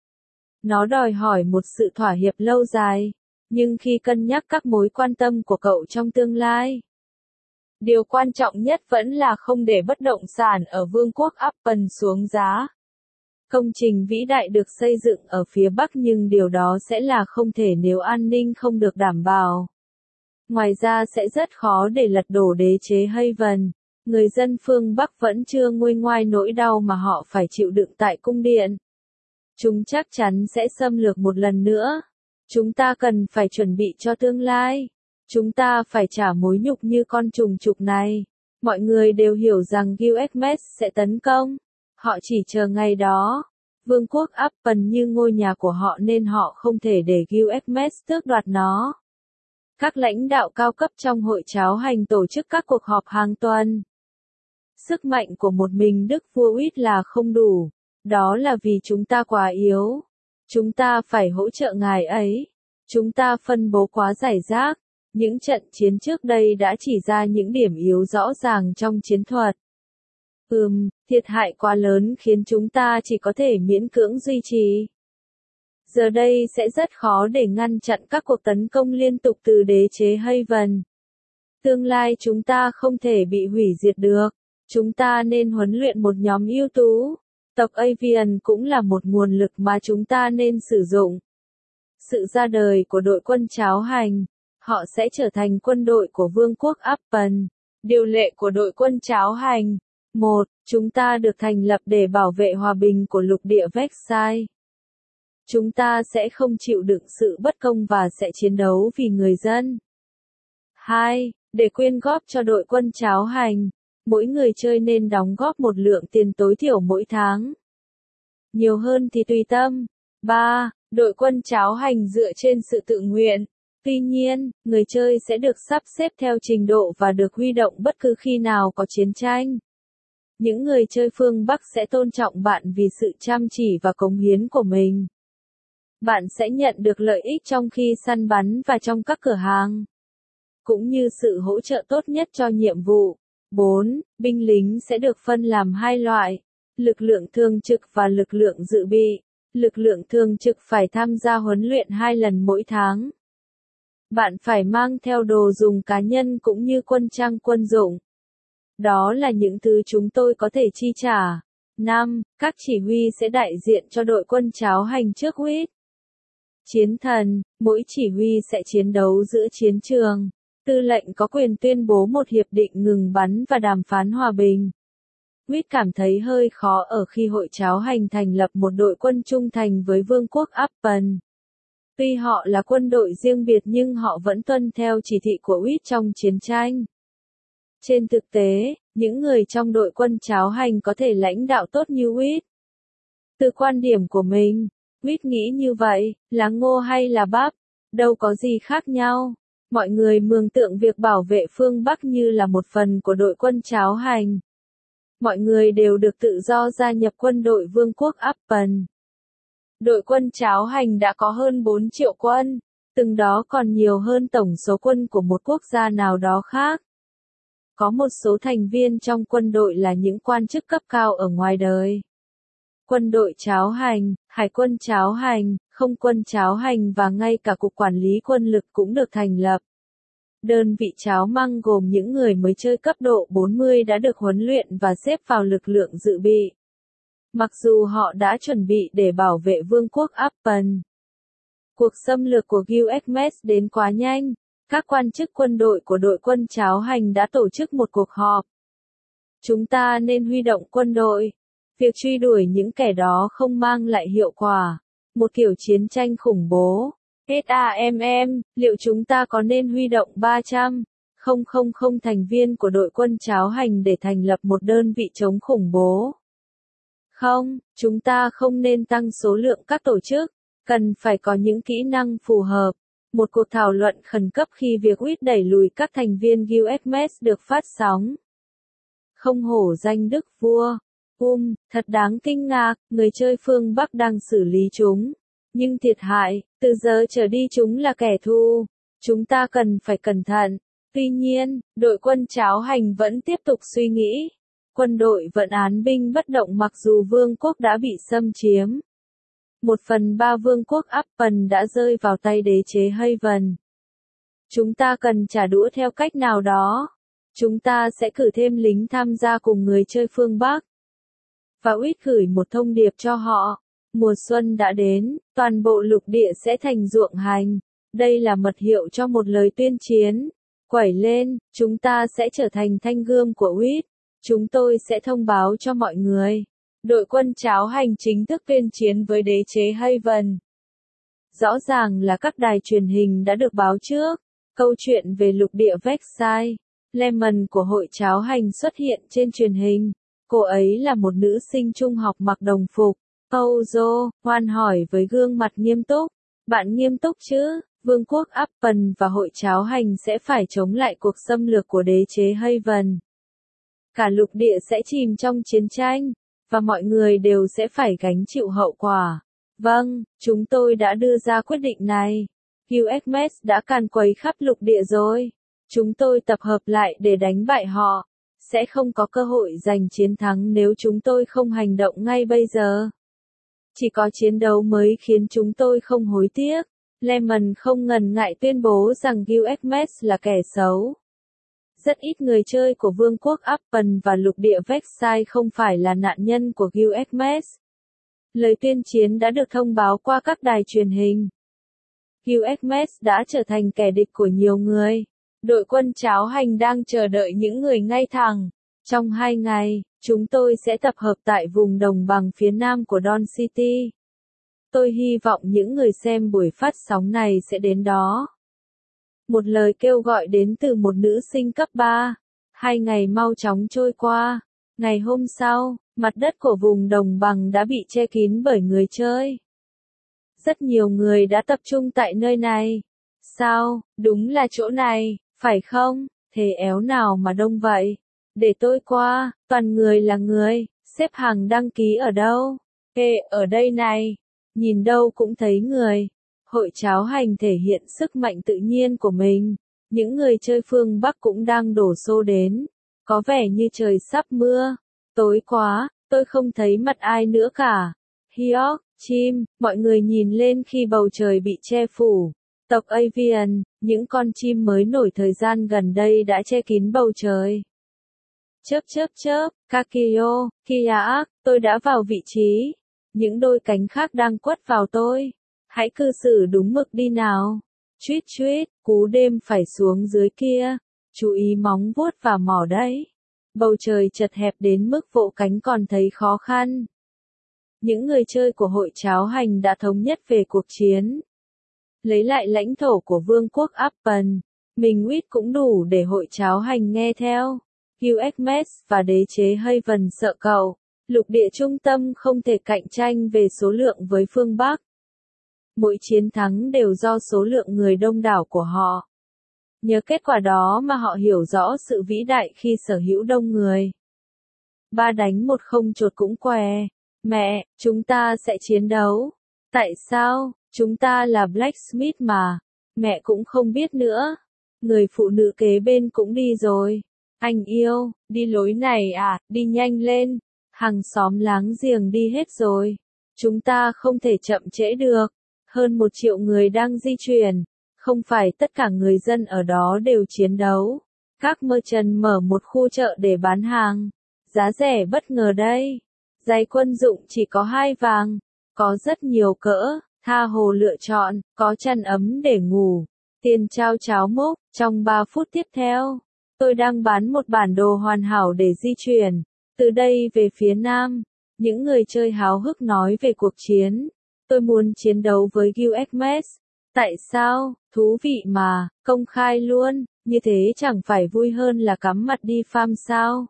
Nó đòi hỏi một sự thỏa hiệp lâu dài, nhưng khi cân nhắc các mối quan tâm của cậu trong tương lai, điều quan trọng nhất vẫn là không để bất động sản ở vương quốc Apple xuống giá. Công trình vĩ đại được xây dựng ở phía Bắc nhưng điều đó sẽ là không thể nếu an ninh không được đảm bảo. Ngoài ra sẽ rất khó để lật đổ đế chế Haven. Người dân phương Bắc vẫn chưa nguôi ngoai nỗi đau mà họ phải chịu đựng tại cung điện. Chúng chắc chắn sẽ xâm lược một lần nữa. Chúng ta cần phải chuẩn bị cho tương lai. Chúng ta phải trả mối nhục như con trùng trục này. Mọi người đều hiểu rằng USMS sẽ tấn công. Họ chỉ chờ ngày đó. Vương quốc Appen như ngôi nhà của họ nên họ không thể để UFMS tước đoạt nó. Các lãnh đạo cao cấp trong hội cháo hành tổ chức các cuộc họp hàng tuần. Sức mạnh của một mình Đức vua Uýt là không đủ. Đó là vì chúng ta quá yếu. Chúng ta phải hỗ trợ ngài ấy. Chúng ta phân bố quá rải rác. Những trận chiến trước đây đã chỉ ra những điểm yếu rõ ràng trong chiến thuật. Thiệt hại quá lớn khiến chúng ta chỉ có thể miễn cưỡng duy trì. Giờ đây sẽ rất khó để ngăn chặn các cuộc tấn công liên tục từ đế chế Haven. Tương lai chúng ta không thể bị hủy diệt được. Chúng ta nên huấn luyện một nhóm ưu tú. Tộc Avian cũng là một nguồn lực mà chúng ta nên sử dụng. Sự ra đời của đội quân cháo hành. Họ sẽ trở thành quân đội của Vương quốc Appen. Điều lệ của đội quân cháo hành. 1. Chúng ta được thành lập để bảo vệ hòa bình của lục địa Vexai. Chúng ta sẽ không chịu đựng sự bất công và sẽ chiến đấu vì người dân. 2. Để quyên góp cho đội quân cháo hành. Mỗi người chơi nên đóng góp một lượng tiền tối thiểu mỗi tháng. Nhiều hơn thì tùy tâm. 3. Đội quân cháo hành dựa trên sự tự nguyện. Tuy nhiên, người chơi sẽ được sắp xếp theo trình độ và được huy động bất cứ khi nào có chiến tranh. Những người chơi phương Bắc sẽ tôn trọng bạn vì sự chăm chỉ và cống hiến của mình. Bạn sẽ nhận được lợi ích trong khi săn bắn và trong các cửa hàng, cũng như sự hỗ trợ tốt nhất cho nhiệm vụ. 4. Binh lính sẽ được phân làm hai loại, lực lượng thường trực và lực lượng dự bị. Lực lượng thường trực phải tham gia huấn luyện 2 lần mỗi tháng. Bạn phải mang theo đồ dùng cá nhân cũng như quân trang quân dụng. Đó là những thứ chúng tôi có thể chi trả. 5. Các chỉ huy sẽ đại diện cho đội quân cháo hành trước Uýt. Chiến thần, mỗi chỉ huy sẽ chiến đấu giữa chiến trường. Tư lệnh có quyền tuyên bố một hiệp định ngừng bắn và đàm phán hòa bình. Uýt cảm thấy hơi khó ở khi hội cháo hành thành lập một đội quân trung thành với Vương quốc Appen. Tuy họ là quân đội riêng biệt nhưng họ vẫn tuân theo chỉ thị của Uýt trong chiến tranh. Trên thực tế, những người trong đội quân cháo hành có thể lãnh đạo tốt như Uýt. Từ quan điểm của mình, Uýt nghĩ như vậy, là ngô hay là bắp, đâu có gì khác nhau. Mọi người mường tượng việc bảo vệ phương Bắc như là một phần của đội quân cháo hành. Mọi người đều được tự do gia nhập quân đội Vương quốc Appen. Đội quân cháo hành đã có hơn 4 triệu quân, từng đó còn nhiều hơn tổng số quân của một quốc gia nào đó khác. Có một số thành viên trong quân đội là những quan chức cấp cao ở ngoài đời. Quân đội cháo hành, hải quân cháo hành, không quân cháo hành và ngay cả cục quản lý quân lực cũng được thành lập. Đơn vị cháo măng gồm những người mới chơi cấp độ 40 đã được huấn luyện và xếp vào lực lượng dự bị. Mặc dù họ đã chuẩn bị để bảo vệ Vương quốc Appen. Cuộc xâm lược của UFMS đến quá nhanh. Các quan chức quân đội của đội quân cháo hành đã tổ chức một cuộc họp. Chúng ta nên huy động quân đội. Việc truy đuổi những kẻ đó không mang lại hiệu quả. Một kiểu chiến tranh khủng bố. SAMM, liệu chúng ta có nên huy động 300,000 thành viên của đội quân cháo hành để thành lập một đơn vị chống khủng bố? Không, chúng ta không nên tăng số lượng các tổ chức. Cần phải có những kỹ năng phù hợp. Một cuộc thảo luận khẩn cấp khi việc Uýt đẩy lùi các thành viên UFMS được phát sóng. Không hổ danh Đức vua. Thật đáng kinh ngạc, người chơi phương Bắc đang xử lý chúng. Nhưng thiệt hại, từ giờ trở đi chúng là kẻ thù. Chúng ta cần phải cẩn thận. Tuy nhiên, đội quân cháo hành vẫn tiếp tục suy nghĩ. Quân đội vẫn án binh bất động mặc dù vương quốc đã bị xâm chiếm. 1/3 vương quốc Appen đã rơi vào tay đế chế Haven. Chúng ta cần trả đũa theo cách nào đó. Chúng ta sẽ cử thêm lính tham gia cùng người chơi phương Bắc. Và Uýt gửi một thông điệp cho họ. Mùa xuân đã đến, toàn bộ lục địa sẽ thành ruộng hành. Đây là mật hiệu cho một lời tuyên chiến. Quẩy lên, chúng ta sẽ trở thành thanh gươm của Uýt. Chúng tôi sẽ thông báo cho mọi người. Đội quân cháo hành chính thức tuyên chiến với đế chế Haven. Rõ ràng là các đài truyền hình đã được báo trước. Câu chuyện về lục địa Vexai. Lemon của hội cháo hành xuất hiện trên truyền hình. Cô ấy là một nữ sinh trung học mặc đồng phục. Ozo, Hoan hỏi với gương mặt nghiêm túc. Bạn nghiêm túc chứ? Vương quốc Appen và hội cháo hành sẽ phải chống lại cuộc xâm lược của đế chế Haven. Cả lục địa sẽ chìm trong chiến tranh, và mọi người đều sẽ phải gánh chịu hậu quả. Vâng, chúng tôi đã đưa ra quyết định này. UXMS đã càn quấy khắp lục địa rồi. Chúng tôi tập hợp lại để đánh bại họ. Sẽ không có cơ hội giành chiến thắng nếu chúng tôi không hành động ngay bây giờ. Chỉ có chiến đấu mới khiến chúng tôi không hối tiếc. Lemon không ngần ngại tuyên bố rằng UXMS là kẻ xấu. Rất ít người chơi của Vương quốc Appen và lục địa Vexai không phải là nạn nhân của UXMS. Lời tuyên chiến đã được thông báo qua các đài truyền hình. UXMS đã trở thành kẻ địch của nhiều người. Đội quân cháo hành đang chờ đợi những người ngay thẳng. Trong 2 ngày, chúng tôi sẽ tập hợp tại vùng đồng bằng phía nam của Dawn City. Tôi hy vọng những người xem buổi phát sóng này sẽ đến đó. Một lời kêu gọi đến từ một nữ sinh cấp 3. 2 ngày mau chóng trôi qua. Ngày hôm sau, mặt đất của vùng đồng bằng đã bị che kín bởi người chơi. Rất nhiều người đã tập trung tại nơi này. Sao, đúng là chỗ này, phải không? Thế éo nào mà đông vậy? Để tôi qua, toàn người là người, xếp hàng đăng ký ở đâu? Ê, ở đây này. Nhìn đâu cũng thấy người. Hội cháo hành thể hiện sức mạnh tự nhiên của mình. Những người chơi phương Bắc cũng đang đổ xô đến. Có vẻ như trời sắp mưa. Tối quá, tôi không thấy mặt ai nữa cả. Hyok, chim, mọi người nhìn lên khi bầu trời bị che phủ. Tộc Avian, những con chim mới nổi thời gian gần đây đã che kín bầu trời. Chớp, Kakio, Kiaak, tôi đã vào vị trí. Những đôi cánh khác đang quất vào tôi. Hãy cư xử đúng mực đi nào. Chuýt, cú đêm phải xuống dưới kia. Chú ý móng vuốt và mỏ đấy. Bầu trời chật hẹp đến mức vỗ cánh còn thấy khó khăn. Những người chơi của hội cháo hành đã thống nhất về cuộc chiến. Lấy lại lãnh thổ của Vương quốc Appen. Mình Wit cũng đủ để hội cháo hành nghe theo. UXMS và đế chế Haven sợ cậu. Lục địa trung tâm không thể cạnh tranh về số lượng với phương Bắc. Mỗi chiến thắng đều do số lượng người đông đảo của họ. Nhờ kết quả đó mà họ hiểu rõ sự vĩ đại khi sở hữu đông người. 3-1 không chột cũng què. Mẹ, chúng ta sẽ chiến đấu. Tại sao? Chúng ta là Blacksmith mà. Mẹ cũng không biết nữa. Người phụ nữ kế bên cũng đi rồi. Anh yêu, đi lối này à, đi nhanh lên. Hàng xóm láng giềng đi hết rồi. Chúng ta không thể chậm trễ được. Hơn 1 triệu người đang di chuyển. Không phải tất cả người dân ở đó đều chiến đấu. Các merchant mở một khu chợ để bán hàng. Giá rẻ bất ngờ đây. Giày quân dụng chỉ có 2 vàng. Có rất nhiều cỡ, tha hồ lựa chọn, có chăn ấm để ngủ. Tiền trao cháo múc, trong 3 phút tiếp theo. Tôi đang bán một bản đồ hoàn hảo để di chuyển. Từ đây về phía nam. Những người chơi háo hức nói về cuộc chiến. Tôi muốn chiến đấu với UXMS. Tại sao? Thú vị mà, công khai luôn, như thế chẳng phải vui hơn là cắm mặt đi farm sao?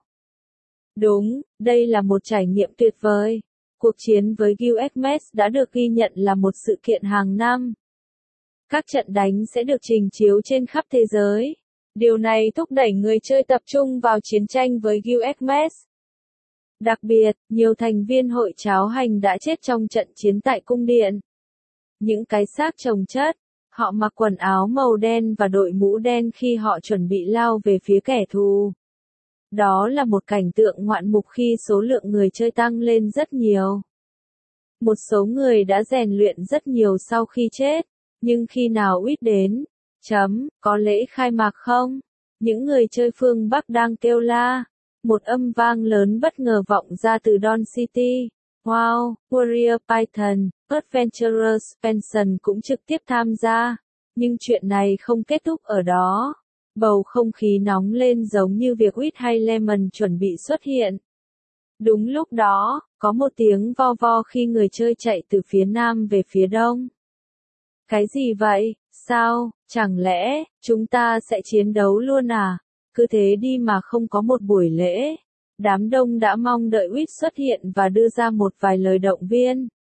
Đúng, đây là một trải nghiệm tuyệt vời. Cuộc chiến với UXMS đã được ghi nhận là một sự kiện hàng năm. Các trận đánh sẽ được trình chiếu trên khắp thế giới. Điều này thúc đẩy người chơi tập trung vào chiến tranh với UXMS. Đặc biệt, nhiều thành viên hội cháo hành đã chết trong trận chiến tại cung điện. Những cái xác chồng chất, họ mặc quần áo màu đen và đội mũ đen khi họ chuẩn bị lao về phía kẻ thù. Đó là một cảnh tượng ngoạn mục khi số lượng người chơi tăng lên rất nhiều. Một số người đã rèn luyện rất nhiều sau khi chết, nhưng khi nào Wit đến, có lễ khai mạc không? Những người chơi phương Bắc đang kêu la. Một âm vang lớn bất ngờ vọng ra từ Dawn City. Wow, Warrior Python, Adventurers Pension cũng trực tiếp tham gia. Nhưng chuyện này không kết thúc ở đó. Bầu không khí nóng lên giống như việc Wit hay Lemon chuẩn bị xuất hiện. Đúng lúc đó, có một tiếng vo vo khi người chơi chạy từ phía nam về phía đông. Cái gì vậy? Sao? Chẳng lẽ, chúng ta sẽ chiến đấu luôn à? Cứ thế đi mà không có một buổi lễ. Đám đông đã mong đợi Wit xuất hiện và đưa ra một vài lời động viên.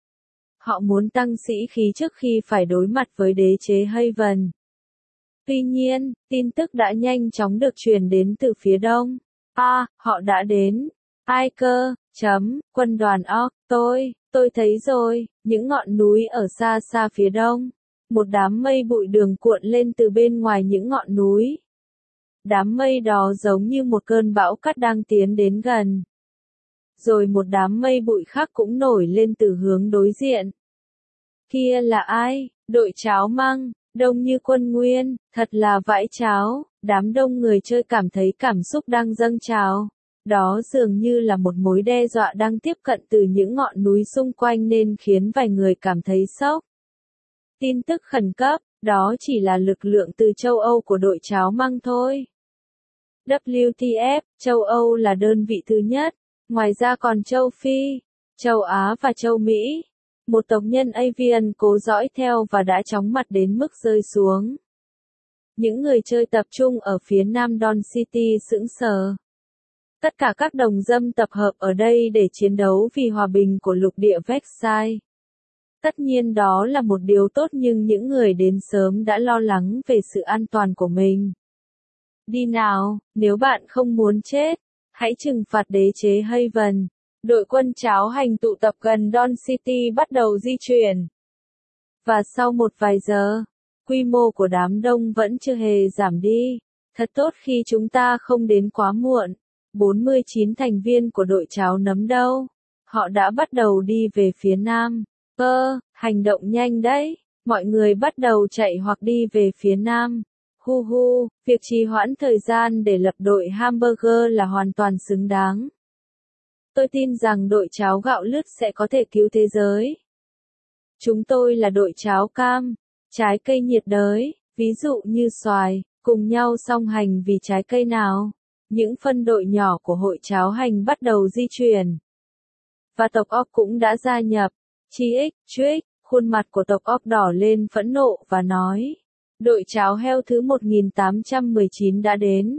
Họ muốn tăng sĩ khí trước khi phải đối mặt với đế chế Haven. Tuy nhiên, tin tức đã nhanh chóng được truyền đến từ phía đông. Họ đã đến. Ai cơ? Quân đoàn Orc, tôi thấy rồi, những ngọn núi ở xa xa phía đông. Một đám mây bụi đường cuộn lên từ bên ngoài những ngọn núi. Đám mây đó giống như một cơn bão cát đang tiến đến gần. Rồi một đám mây bụi khác cũng nổi lên từ hướng đối diện. Kia là ai? Đội cháo măng, đông như quân nguyên, thật là vãi cháo. Đám đông người chơi cảm thấy cảm xúc đang dâng trào. Đó dường như là một mối đe dọa đang tiếp cận từ những ngọn núi xung quanh nên khiến vài người cảm thấy sốc. Tin tức khẩn cấp, đó chỉ là lực lượng từ châu Âu của đội cháo măng thôi. WTF, châu Âu là đơn vị thứ nhất, ngoài ra còn châu Phi, châu Á và châu Mỹ. Một tộc nhân Avian cố dõi theo và đã chóng mặt đến mức rơi xuống. Những người chơi tập trung ở phía nam Dawn City sững sờ. Tất cả các đồng dâm tập hợp ở đây để chiến đấu vì hòa bình của lục địa Vexai. Tất nhiên đó là một điều tốt nhưng những người đến sớm đã lo lắng về sự an toàn của mình. Đi nào, nếu bạn không muốn chết, hãy trừng phạt đế chế Haven. Đội quân cháo hành tụ tập gần Dawn City bắt đầu di chuyển. Và sau một vài giờ, quy mô của đám đông vẫn chưa hề giảm đi. Thật tốt khi chúng ta không đến quá muộn. 49 thành viên của đội cháo nấm đâu. Họ đã bắt đầu đi về phía nam. Hành động nhanh đấy. Mọi người bắt đầu chạy hoặc đi về phía nam. Việc trì hoãn thời gian để lập đội hamburger là hoàn toàn xứng đáng. Tôi tin rằng đội cháo gạo lứt sẽ có thể cứu thế giới. Chúng tôi là đội cháo cam, trái cây nhiệt đới, ví dụ như xoài, cùng nhau song hành vì trái cây nào. Những phân đội nhỏ của hội cháo hành bắt đầu di chuyển. Và tộc Orc cũng đã gia nhập. Trick, khuôn mặt của tộc Orc đỏ lên phẫn nộ và nói. Đội cháo heo thứ 1819 đã đến.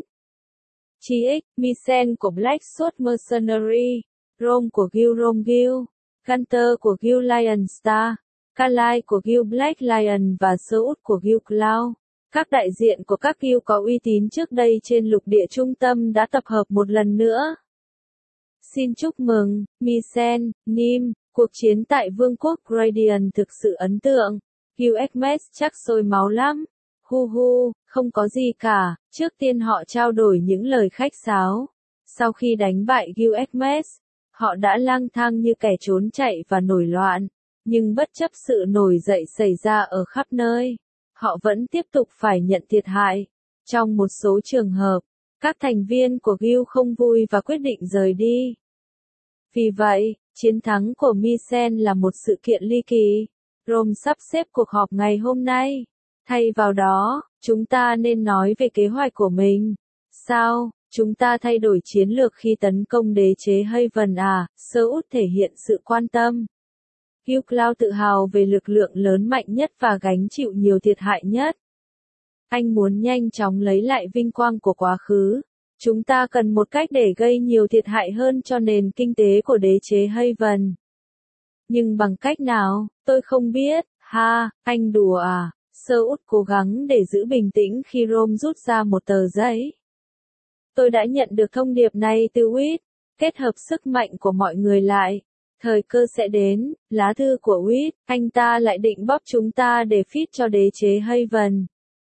Misen của Black Sword Mercenary, Rome của Guild Romgil, Gunter của Guild Lion Star, Kalai của Guild Black Lion và Seoul của Guild Cloud. Các đại diện của các guild có uy tín trước đây trên lục địa trung tâm đã tập hợp một lần nữa. Xin chúc mừng, Misen, Nim, cuộc chiến tại Vương quốc Radiant thực sự ấn tượng. Guild Xmas chắc sôi máu lắm. Không có gì cả, trước tiên họ trao đổi những lời khách sáo. Sau khi đánh bại Guild Xmas, họ đã lang thang như kẻ trốn chạy và nổi loạn. Nhưng bất chấp sự nổi dậy xảy ra ở khắp nơi, họ vẫn tiếp tục phải nhận thiệt hại. Trong một số trường hợp, các thành viên của Guild không vui và quyết định rời đi. Vì vậy, chiến thắng của Misen là một sự kiện ly kỳ. Rome sắp xếp cuộc họp ngày hôm nay. Thay vào đó, chúng ta nên nói về kế hoạch của mình. Sao, chúng ta thay đổi chiến lược khi tấn công đế chế Haven à? Seoul thể hiện sự quan tâm. Guild Cloud tự hào về lực lượng lớn mạnh nhất và gánh chịu nhiều thiệt hại nhất. Anh muốn nhanh chóng lấy lại vinh quang của quá khứ. Chúng ta cần một cách để gây nhiều thiệt hại hơn cho nền kinh tế của đế chế Haven. Nhưng bằng cách nào, tôi không biết. Anh đùa à? Seoul cố gắng để giữ bình tĩnh khi Rome rút ra một tờ giấy. Tôi đã nhận được thông điệp này từ Witt. Kết hợp sức mạnh của mọi người lại. Thời cơ sẽ đến, lá thư của Witt, anh ta lại định bóp chúng ta để feed cho đế chế Haven.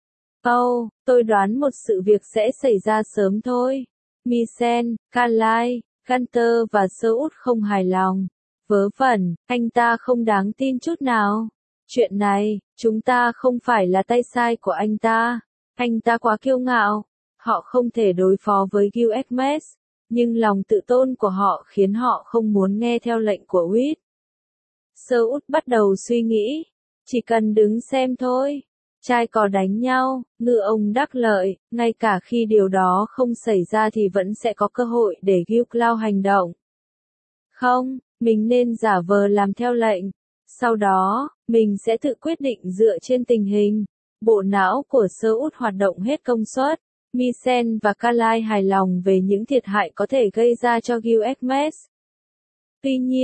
Tôi đoán một sự việc sẽ xảy ra sớm thôi. Misen, Kalai, Gunter và Seoul không hài lòng. Vớ vẩn, anh ta không đáng tin chút nào. Chuyện này, chúng ta không phải là tay sai của anh ta. Anh ta quá kiêu ngạo. Họ không thể đối phó với Guild Xmas. Nhưng lòng tự tôn của họ khiến họ không muốn nghe theo lệnh của Witt. Seoul bắt đầu suy nghĩ. Chỉ cần đứng xem thôi. Trai cò đánh nhau, ngư ông đắc lợi, ngay cả khi điều đó không xảy ra thì vẫn sẽ có cơ hội để Guild Cloud hành động. Không, mình nên giả vờ làm theo lệnh. Sau đó, mình sẽ tự quyết định dựa trên tình hình. Bộ não của Seoul hoạt động hết công suất. Misen và Kalai hài lòng về những thiệt hại có thể gây ra cho Guild Xmas. Tuy nhiên,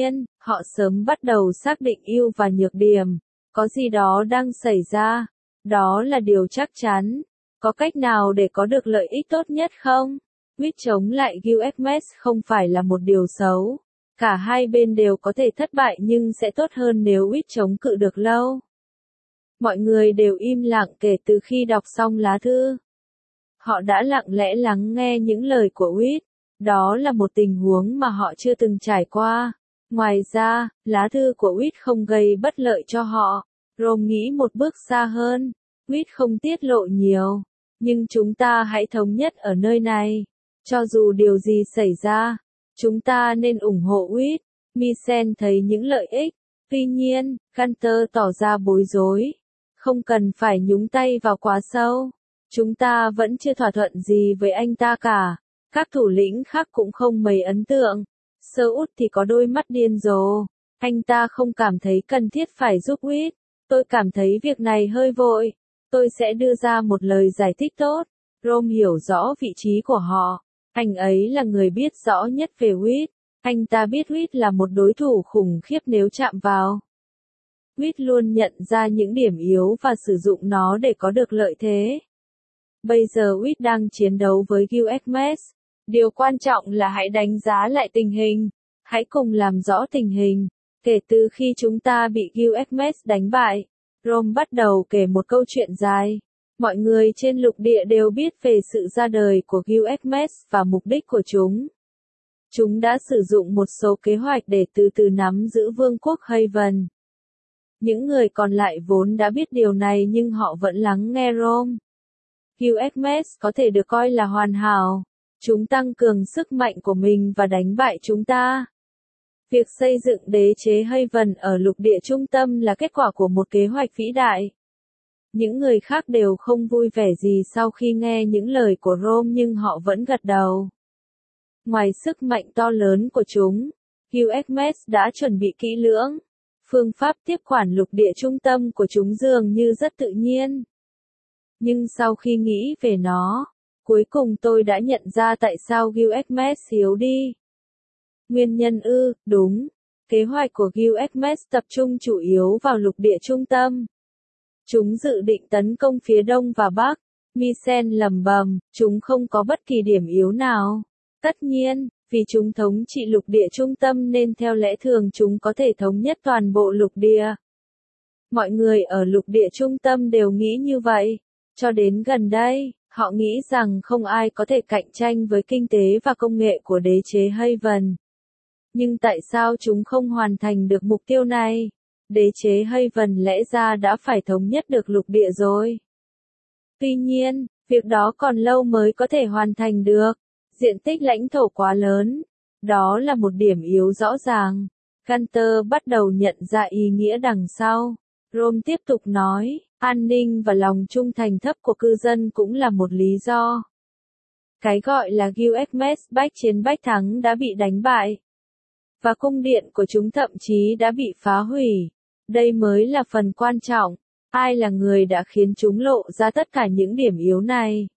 Họ sớm bắt đầu xác định ưu và nhược điểm. Có gì đó đang xảy ra. Đó là điều chắc chắn. Có cách nào để có được lợi ích tốt nhất không? Quyết chống lại USMS không phải là một điều xấu. Cả hai bên đều có thể thất bại nhưng sẽ tốt hơn nếu Quyết chống cự được lâu. Mọi người đều im lặng kể từ khi đọc xong lá thư. Họ đã lặng lẽ lắng nghe những lời của Quyết. Đó là một tình huống mà họ chưa từng trải qua. Ngoài ra, lá thư của Quyết không gây bất lợi cho họ. Rome nghĩ một bước xa hơn. Quyết không tiết lộ nhiều. Nhưng chúng ta hãy thống nhất ở nơi này. Cho dù điều gì xảy ra, chúng ta nên ủng hộ Quyết. Michel thấy những lợi ích. Tuy nhiên, Gunter tỏ ra bối rối. Không cần phải nhúng tay vào quá sâu. Chúng ta vẫn chưa thỏa thuận gì với anh ta cả. Các thủ lĩnh khác cũng không mấy ấn tượng. Sơ Út thì có đôi mắt điên rồ. Anh ta không cảm thấy cần thiết phải giúp Quyết. Tôi cảm thấy việc này hơi vội. Tôi sẽ đưa ra một lời giải thích tốt. Rome hiểu rõ vị trí của họ. Anh ấy là người biết rõ nhất về Quyết. Anh ta biết Quyết là một đối thủ khủng khiếp nếu chạm vào. Quyết luôn nhận ra những điểm yếu và sử dụng nó để có được lợi thế. Bây giờ Quyết đang chiến đấu với USMS. Điều quan trọng là hãy đánh giá lại tình hình. Hãy cùng làm rõ tình hình. Kể từ khi chúng ta bị USMS đánh bại, Rome bắt đầu kể một câu chuyện dài. Mọi người trên lục địa đều biết về sự ra đời của USMS và mục đích của chúng. Chúng đã sử dụng một số kế hoạch để từ từ nắm giữ vương quốc Haven. Những người còn lại vốn đã biết điều này nhưng họ vẫn lắng nghe Rome. USMS có thể được coi là hoàn hảo. Chúng tăng cường sức mạnh của mình và đánh bại chúng ta. Việc xây dựng đế chế Haven ở lục địa trung tâm là kết quả của một kế hoạch vĩ đại. Những người khác đều không vui vẻ gì sau khi nghe những lời của Rome nhưng họ vẫn gật đầu. Ngoài sức mạnh to lớn của chúng, USMS đã chuẩn bị kỹ lưỡng. Phương pháp tiếp quản lục địa trung tâm của chúng dường như rất tự nhiên. Nhưng sau khi nghĩ về nó, cuối cùng tôi đã nhận ra tại sao USMS yếu đi. Nguyên nhân đúng. Kế hoạch của USMS tập trung chủ yếu vào lục địa trung tâm. Chúng dự định tấn công phía đông và bắc. Michel lẩm bẩm, chúng không có bất kỳ điểm yếu nào. Tất nhiên, vì chúng thống trị lục địa trung tâm nên theo lẽ thường chúng có thể thống nhất toàn bộ lục địa. Mọi người ở lục địa trung tâm đều nghĩ như vậy. Cho đến gần đây, họ nghĩ rằng không ai có thể cạnh tranh với kinh tế và công nghệ của đế chế Haven. Nhưng tại sao chúng không hoàn thành được mục tiêu này? Đế chế Haven lẽ ra đã phải thống nhất được lục địa rồi. Tuy nhiên, việc đó còn lâu mới có thể hoàn thành được. Diện tích lãnh thổ quá lớn. Đó là một điểm yếu rõ ràng. Gunter bắt đầu nhận ra ý nghĩa đằng sau. Rome tiếp tục nói, an ninh và lòng trung thành thấp của cư dân cũng là một lý do. Cái gọi là USMS bách chiến bách thắng đã bị đánh bại. Và cung điện của chúng thậm chí đã bị phá hủy. Đây mới là phần quan trọng. Ai là người đã khiến chúng lộ ra tất cả những điểm yếu này?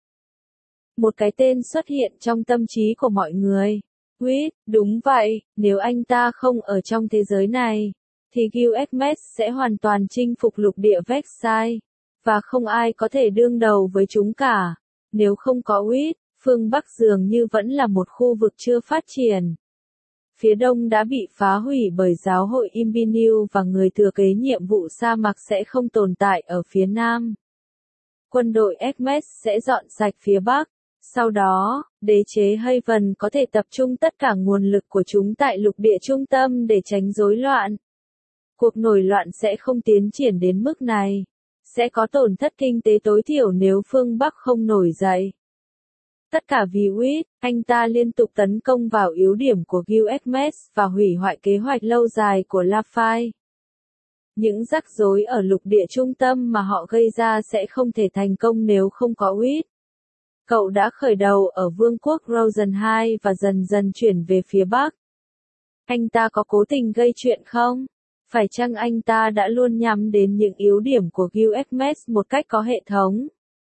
Một cái tên xuất hiện trong tâm trí của mọi người. Quyết, đúng vậy, nếu anh ta không ở trong thế giới này, thì USMS sẽ hoàn toàn chinh phục lục địa Versailles, và không ai có thể đương đầu với chúng cả. Nếu không có Quyết, phương Bắc dường như vẫn là một khu vực chưa phát triển. Phía đông đã bị phá hủy bởi giáo hội Imbinu và người thừa kế nhiệm vụ sa mạc sẽ không tồn tại ở phía nam. Quân đội Hermes sẽ dọn sạch phía bắc. Sau đó, đế chế Haven có thể tập trung tất cả nguồn lực của chúng tại lục địa trung tâm để tránh rối loạn. Cuộc nổi loạn sẽ không tiến triển đến mức này. Sẽ có tổn thất kinh tế tối thiểu nếu phương Bắc không nổi dậy. Tất cả vì Quyết, anh ta liên tục tấn công vào yếu điểm của USMS và hủy hoại kế hoạch lâu dài của Lafayette. Những rắc rối ở lục địa trung tâm mà họ gây ra sẽ không thể thành công nếu không có Quyết. Cậu đã khởi đầu ở vương quốc Rosen II và dần dần chuyển về phía Bắc. Anh ta có cố tình gây chuyện không? Phải chăng anh ta đã luôn nhắm đến những yếu điểm của USMS một cách có hệ thống?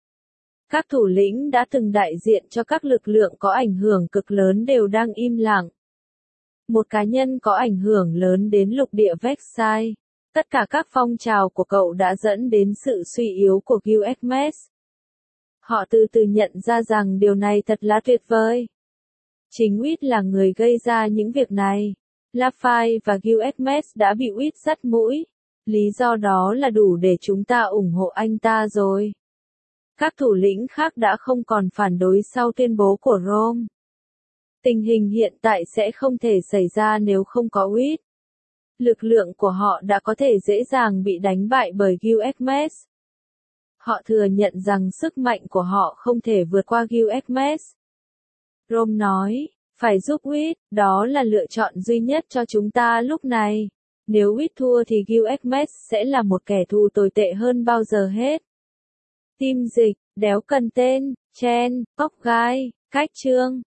Các thủ lĩnh đã từng đại diện cho các lực lượng có ảnh hưởng cực lớn đều đang im lặng. một cá nhân có ảnh hưởng lớn đến lục địa Versailles. Tất cả các phong trào của cậu đã dẫn đến sự suy yếu của Guesmes. Họ từ từ nhận ra rằng điều này thật là tuyệt vời. Chính Uýt là người gây ra những việc này. Lafay và Guesmes đã bị Uýt dắt mũi. Lý do đó là đủ để chúng ta ủng hộ anh ta rồi. Các thủ lĩnh khác đã không còn phản đối sau tuyên bố của Rome. Tình hình hiện tại sẽ không thể xảy ra nếu không có Uýt. Lực lượng của họ đã có thể dễ dàng bị đánh bại bởi Guesmes. Họ thừa nhận rằng sức mạnh của họ không thể vượt qua Guesmes. Rome nói, phải giúp Uýt, đó là lựa chọn duy nhất cho chúng ta lúc này. Nếu Uýt thua thì Guesmes sẽ là một kẻ thù tồi tệ hơn bao giờ hết. Tim dịch, đéo cần tên, chen, cóc gai, cách chương.